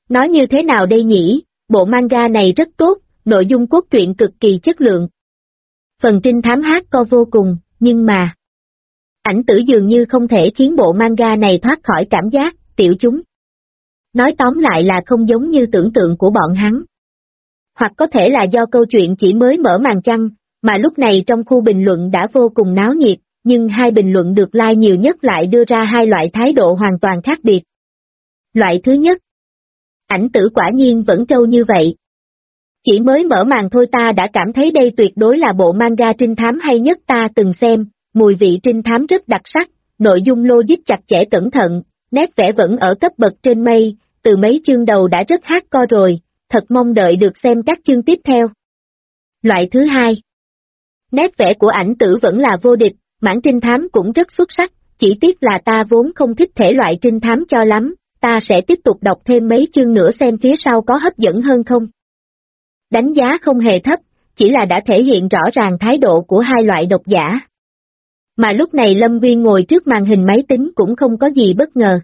Nói như thế nào đây nhỉ, bộ manga này rất tốt, nội dung cốt truyện cực kỳ chất lượng. Phần trinh thám hardcore vô cùng, nhưng mà ảnh tử dường như không thể khiến bộ manga này thoát khỏi cảm giác tiểu chúng. Nói tóm lại là không giống như tưởng tượng của bọn hắn. Hoặc có thể là do câu chuyện chỉ mới mở màn chăng, mà lúc này trong khu bình luận đã vô cùng náo nhiệt, nhưng hai bình luận được like nhiều nhất lại đưa ra hai loại thái độ hoàn toàn khác biệt. Loại thứ nhất, ảnh tử quả nhiên vẫn trâu như vậy. Chỉ mới mở màn thôi ta đã cảm thấy đây tuyệt đối là bộ manga trinh thám hay nhất ta từng xem, mùi vị trinh thám rất đặc sắc, nội dung logic chặt chẽ cẩn thận, nét vẽ vẫn ở cấp bậc trên mây, từ mấy chương đầu đã rất hardcore rồi, thật mong đợi được xem các chương tiếp theo. Loại thứ hai, nét vẽ của ảnh tử vẫn là vô địch, mảng trinh thám cũng rất xuất sắc, chỉ tiếc là ta vốn không thích thể loại trinh thám cho lắm, ta sẽ tiếp tục đọc thêm mấy chương nữa xem phía sau có hấp dẫn hơn không. Đánh giá không hề thấp, chỉ là đã thể hiện rõ ràng thái độ của hai loại độc giả. Mà lúc này Lâm Nguyên ngồi trước màn hình máy tính cũng không có gì bất ngờ.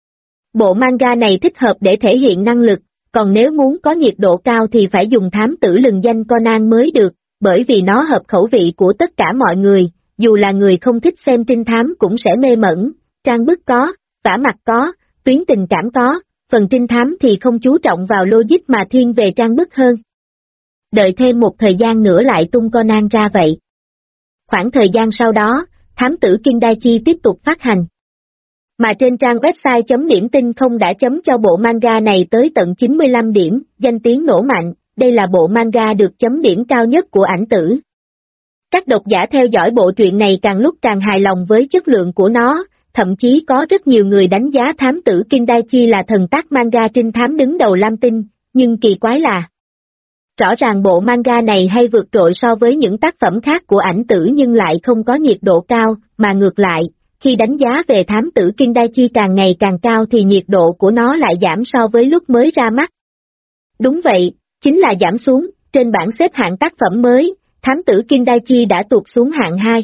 Bộ manga này thích hợp để thể hiện năng lực, còn nếu muốn có nhiệt độ cao thì phải dùng thám tử lừng danh Conan mới được, bởi vì nó hợp khẩu vị của tất cả mọi người, dù là người không thích xem trinh thám cũng sẽ mê mẩn, trang bức có, vả mặt có, tuyến tình cảm có, phần trinh thám thì không chú trọng vào logic mà thiên về trang bức hơn. Đợi thêm một thời gian nữa lại tung Conan ra vậy. Khoảng thời gian sau đó, thám tử Kindaichi tiếp tục phát hành. Mà trên trang website chấm điểm tin không đã chấm cho bộ manga này tới tận 95 điểm, danh tiếng nổ mạnh, đây là bộ manga được chấm điểm cao nhất của ảnh tử. Các độc giả theo dõi bộ truyện này càng lúc càng hài lòng với chất lượng của nó, thậm chí có rất nhiều người đánh giá thám tử Kindaichi là thần tác manga trinh thám đứng đầu Lam Tinh, nhưng kỳ quái là rõ ràng bộ manga này hay vượt trội so với những tác phẩm khác của ảnh tử nhưng lại không có nhiệt độ cao, mà ngược lại, khi đánh giá về thám tử Kindaichi càng ngày càng cao thì nhiệt độ của nó lại giảm so với lúc mới ra mắt. Đúng vậy, chính là giảm xuống, trên bảng xếp hạng tác phẩm mới, thám tử Kindaichi đã tụt xuống hạng 2.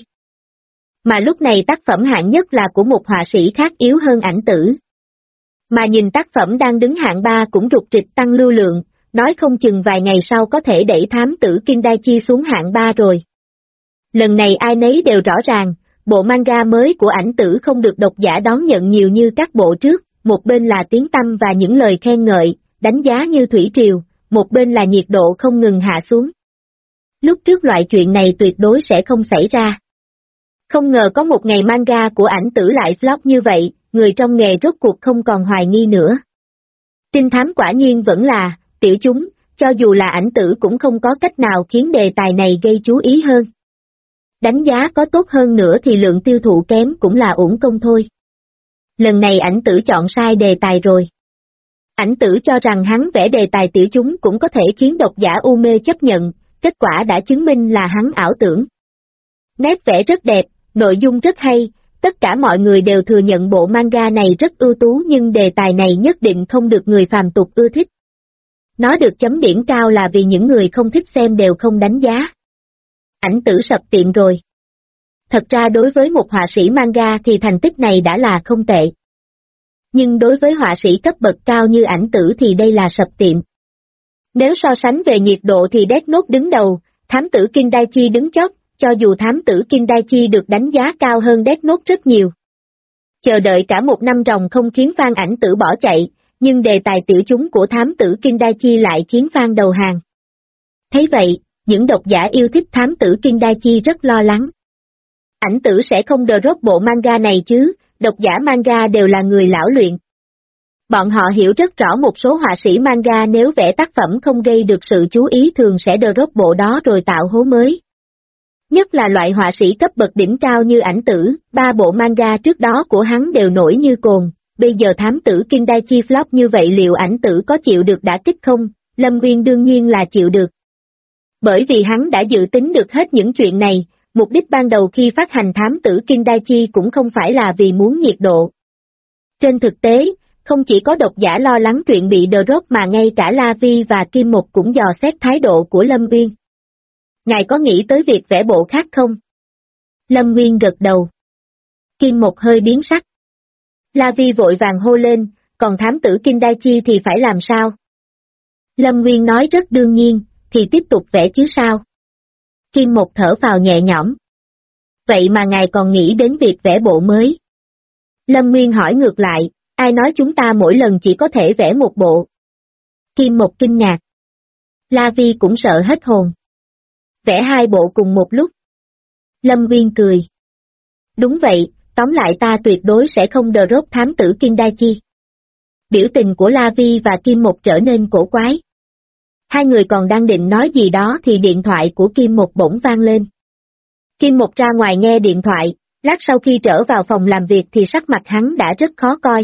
Mà lúc này tác phẩm hạng nhất là của một họa sĩ khác yếu hơn ảnh tử. Mà nhìn tác phẩm đang đứng hạng 3 cũng rục rịch tăng lưu lượng, nói không chừng vài ngày sau có thể đẩy thám tử Kindaichi xuống hạng 3 rồi. Lần này ai nấy đều rõ ràng, bộ manga mới của ảnh tử không được độc giả đón nhận nhiều như các bộ trước, một bên là tiếng tăm và những lời khen ngợi, đánh giá như thủy triều, một bên là nhiệt độ không ngừng hạ xuống. Lúc trước loại chuyện này tuyệt đối sẽ không xảy ra. Không ngờ có một ngày manga của ảnh tử lại flop như vậy, người trong nghề rốt cuộc không còn hoài nghi nữa. Trinh thám quả nhiên vẫn là tiểu chúng, cho dù là ảnh tử cũng không có cách nào khiến đề tài này gây chú ý hơn. Đánh giá có tốt hơn nữa thì lượng tiêu thụ kém cũng là uổng công thôi. Lần này ảnh tử chọn sai đề tài rồi. Ảnh tử cho rằng hắn vẽ đề tài tiểu chúng cũng có thể khiến độc giả u mê chấp nhận, kết quả đã chứng minh là hắn ảo tưởng. Nét vẽ rất đẹp, nội dung rất hay, tất cả mọi người đều thừa nhận bộ manga này rất ưu tú nhưng đề tài này nhất định không được người phàm tục ưa thích. Nó được chấm điểm cao là vì những người không thích xem đều không đánh giá. Ảnh tử sập tiệm rồi. Thật ra đối với một họa sĩ manga thì thành tích này đã là không tệ. Nhưng đối với họa sĩ cấp bậc cao như ảnh tử thì đây là sập tiệm. Nếu so sánh về nhiệt độ thì Death Note đứng đầu, thám tử Kindaichi đứng chót, cho dù thám tử Kindaichi được đánh giá cao hơn Death Note rất nhiều. Chờ đợi cả một năm ròng không khiến fan ảnh tử bỏ chạy, nhưng đề tài tiểu chúng của thám tử Kindaichi lại khiến fan đầu hàng. Thấy vậy, những độc giả yêu thích thám tử Kindaichi rất lo lắng. Ảnh tử sẽ không drop bộ manga này chứ, độc giả manga đều là người lão luyện. Bọn họ hiểu rất rõ một số họa sĩ manga nếu vẽ tác phẩm không gây được sự chú ý thường sẽ drop bộ đó rồi tạo hố mới. Nhất là loại họa sĩ cấp bậc đỉnh cao như ảnh tử, 3 bộ manga trước đó của hắn đều nổi như cồn, bây giờ thám tử Kindaichi flop như vậy liệu ảnh tử có chịu được đả kích không? Lâm Nguyên đương nhiên là chịu được. Bởi vì hắn đã dự tính được hết những chuyện này, mục đích ban đầu khi phát hành thám tử Kindaichi cũng không phải là vì muốn nhiệt độ. Trên thực tế, không chỉ có độc giả lo lắng chuyện bị drop mà ngay cả La Vi và Kim Một cũng dò xét thái độ của Lâm Nguyên. Ngài có nghĩ tới việc vẽ bộ khác không? Lâm Nguyên gật đầu. Kim Một hơi biến sắc. La Vi vội vàng hô lên, còn thám tử Kindaichi thì phải làm sao? Lâm Nguyên nói rất đương nhiên, thì tiếp tục vẽ chứ sao? Kim Một thở phào nhẹ nhõm. Vậy mà ngài còn nghĩ đến việc vẽ bộ mới? Lâm Nguyên hỏi ngược lại, ai nói chúng ta mỗi lần chỉ có thể vẽ một bộ? Kim Một kinh ngạc. La Vi cũng sợ hết hồn. Vẽ 2 bộ cùng một lúc. Lâm Nguyên cười. Đúng vậy, tóm lại ta tuyệt đối sẽ không drop thám tử Kindaichi. Biểu tình của La Vi và Kim Một trở nên cổ quái. Hai người còn đang định nói gì đó thì điện thoại của Kim Một bỗng vang lên. Kim Một ra ngoài nghe điện thoại, lát sau khi trở vào phòng làm việc thì sắc mặt hắn đã rất khó coi.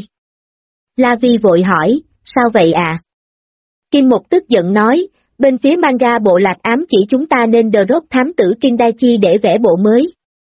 La Vi vội hỏi, sao vậy à? Kim Một tức giận nói, bên phía manga bộ lạc ám chỉ chúng ta nên drop thám tử Kindaichi để vẽ bộ mới.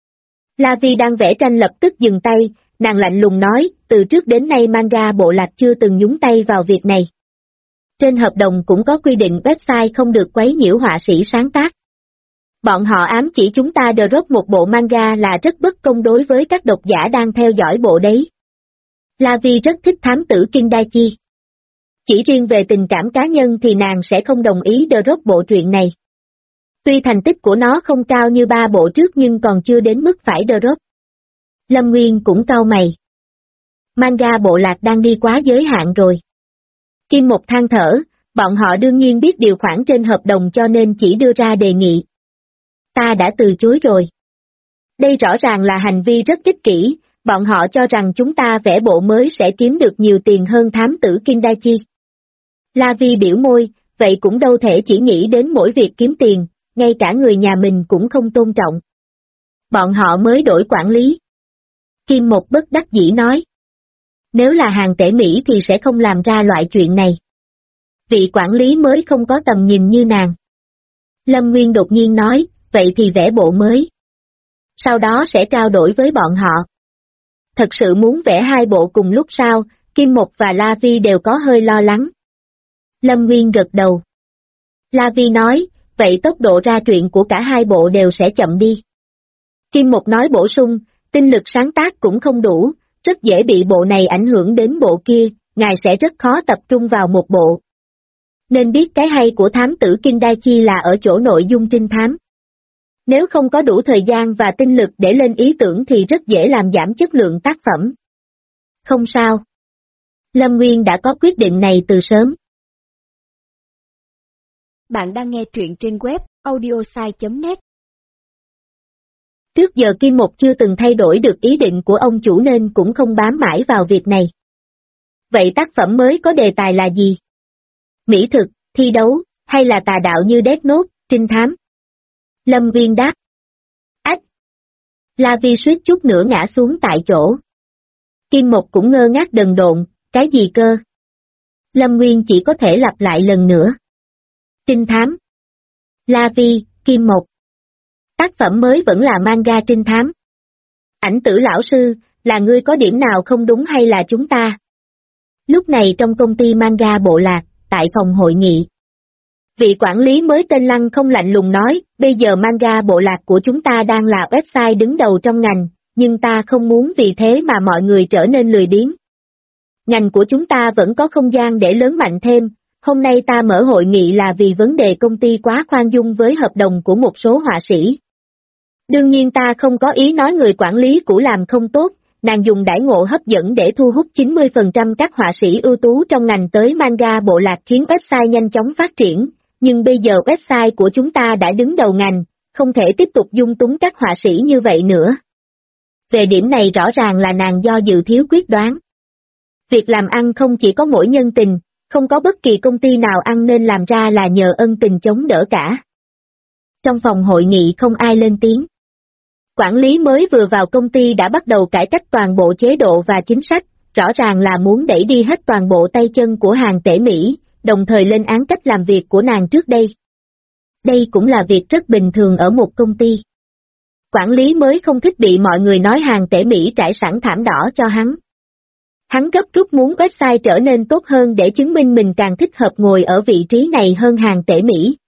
La Vi đang vẽ tranh lập tức dừng tay, nàng lạnh lùng nói, từ trước đến nay manga bộ lạc chưa từng nhúng tay vào việc này. Trên hợp đồng cũng có quy định website không được quấy nhiễu họa sĩ sáng tác. Bọn họ ám chỉ chúng ta drop một bộ manga là rất bất công đối với các độc giả đang theo dõi bộ đấy. La Vi rất thích thám tử Kindaichi. Chỉ riêng về tình cảm cá nhân thì nàng sẽ không đồng ý drop bộ truyện này. Tuy thành tích của nó không cao như 3 bộ trước nhưng còn chưa đến mức phải drop. Lâm Nguyên cũng cau mày. Manga bộ lạc đang đi quá giới hạn rồi. Kim Một than thở, bọn họ đương nhiên biết điều khoản trên hợp đồng cho nên chỉ đưa ra đề nghị. Ta đã từ chối rồi. Đây rõ ràng là hành vi rất ích kỷ, bọn họ cho rằng chúng ta vẽ bộ mới sẽ kiếm được nhiều tiền hơn thám tử Kindaichi. La Vi biểu môi, vậy cũng đâu thể chỉ nghĩ đến mỗi việc kiếm tiền, ngay cả người nhà mình cũng không tôn trọng. Bọn họ mới đổi quản lý. Kim Một bất đắc dĩ nói. Nếu là hàng tể Mỹ thì sẽ không làm ra loại chuyện này. Vị quản lý mới không có tầm nhìn như nàng. Lâm Nguyên đột nhiên nói, vậy thì vẽ bộ mới. Sau đó sẽ trao đổi với bọn họ. Thật sự muốn vẽ 2 bộ cùng lúc sao, Kim Một và La Vi đều có hơi lo lắng. Lâm Nguyên gật đầu. La Vi nói, vậy tốc độ ra truyện của cả 2 bộ đều sẽ chậm đi. Kim Một nói bổ sung, tinh lực sáng tác cũng không đủ, rất dễ bị bộ này ảnh hưởng đến bộ kia, ngài sẽ rất khó tập trung vào một bộ. Nên biết cái hay của thám tử Kindaichi là ở chỗ nội dung trinh thám. Nếu không có đủ thời gian và tinh lực để lên ý tưởng thì rất dễ làm giảm chất lượng tác phẩm. Không sao. Lâm Nguyên đã có quyết định này từ sớm. Bạn đang nghe truyện trên web audiosai.net. Trước giờ Kim Một chưa từng thay đổi được ý định của ông chủ nên cũng không bám mãi vào việc này. Vậy tác phẩm mới có đề tài là gì? Mỹ thực, thi đấu, hay là tà đạo như Death Note, trinh thám? Lâm Nguyên đáp. Ách! La Vi suýt chút nữa ngã xuống tại chỗ. Kim Một cũng ngơ ngác đần độn, cái gì cơ? Lâm Nguyên chỉ có thể lặp lại lần nữa. Trinh thám. La Vi, Kim Một. Tác phẩm mới vẫn là manga trinh thám. Ảnh Tử lão sư, là ngươi có điểm nào không đúng hay là chúng ta? Lúc này trong công ty manga bộ lạc, tại phòng hội nghị. Vị quản lý mới tên Lăng không lạnh lùng nói, bây giờ manga bộ lạc của chúng ta đang là website đứng đầu trong ngành, nhưng ta không muốn vì thế mà mọi người trở nên lười biếng. Ngành của chúng ta vẫn có không gian để lớn mạnh thêm, hôm nay ta mở hội nghị là vì vấn đề công ty quá khoan dung với hợp đồng của một số họa sĩ. Đương nhiên ta không có ý nói người quản lý cũ làm không tốt, nàng dùng đãi ngộ hấp dẫn để thu hút 90% các họa sĩ ưu tú trong ngành tới manga bộ lạc khiến website nhanh chóng phát triển, nhưng bây giờ website của chúng ta đã đứng đầu ngành, không thể tiếp tục dung túng các họa sĩ như vậy nữa. Về điểm này rõ ràng là nàng do dự thiếu quyết đoán. Việc làm ăn không chỉ có mỗi nhân tình, không có bất kỳ công ty nào ăn nên làm ra là nhờ ân tình chống đỡ cả. Trong phòng hội nghị không ai lên tiếng. Quản lý mới vừa vào công ty đã bắt đầu cải cách toàn bộ chế độ và chính sách, rõ ràng là muốn đẩy đi hết toàn bộ tay chân của hàng tể Mỹ, đồng thời lên án cách làm việc của nàng trước đây. Đây cũng là việc rất bình thường ở một công ty. Quản lý mới không thích bị mọi người nói hàng tể Mỹ trải sẵn thảm đỏ cho hắn. Hắn gấp rút muốn website trở nên tốt hơn để chứng minh mình càng thích hợp ngồi ở vị trí này hơn hàng tể Mỹ.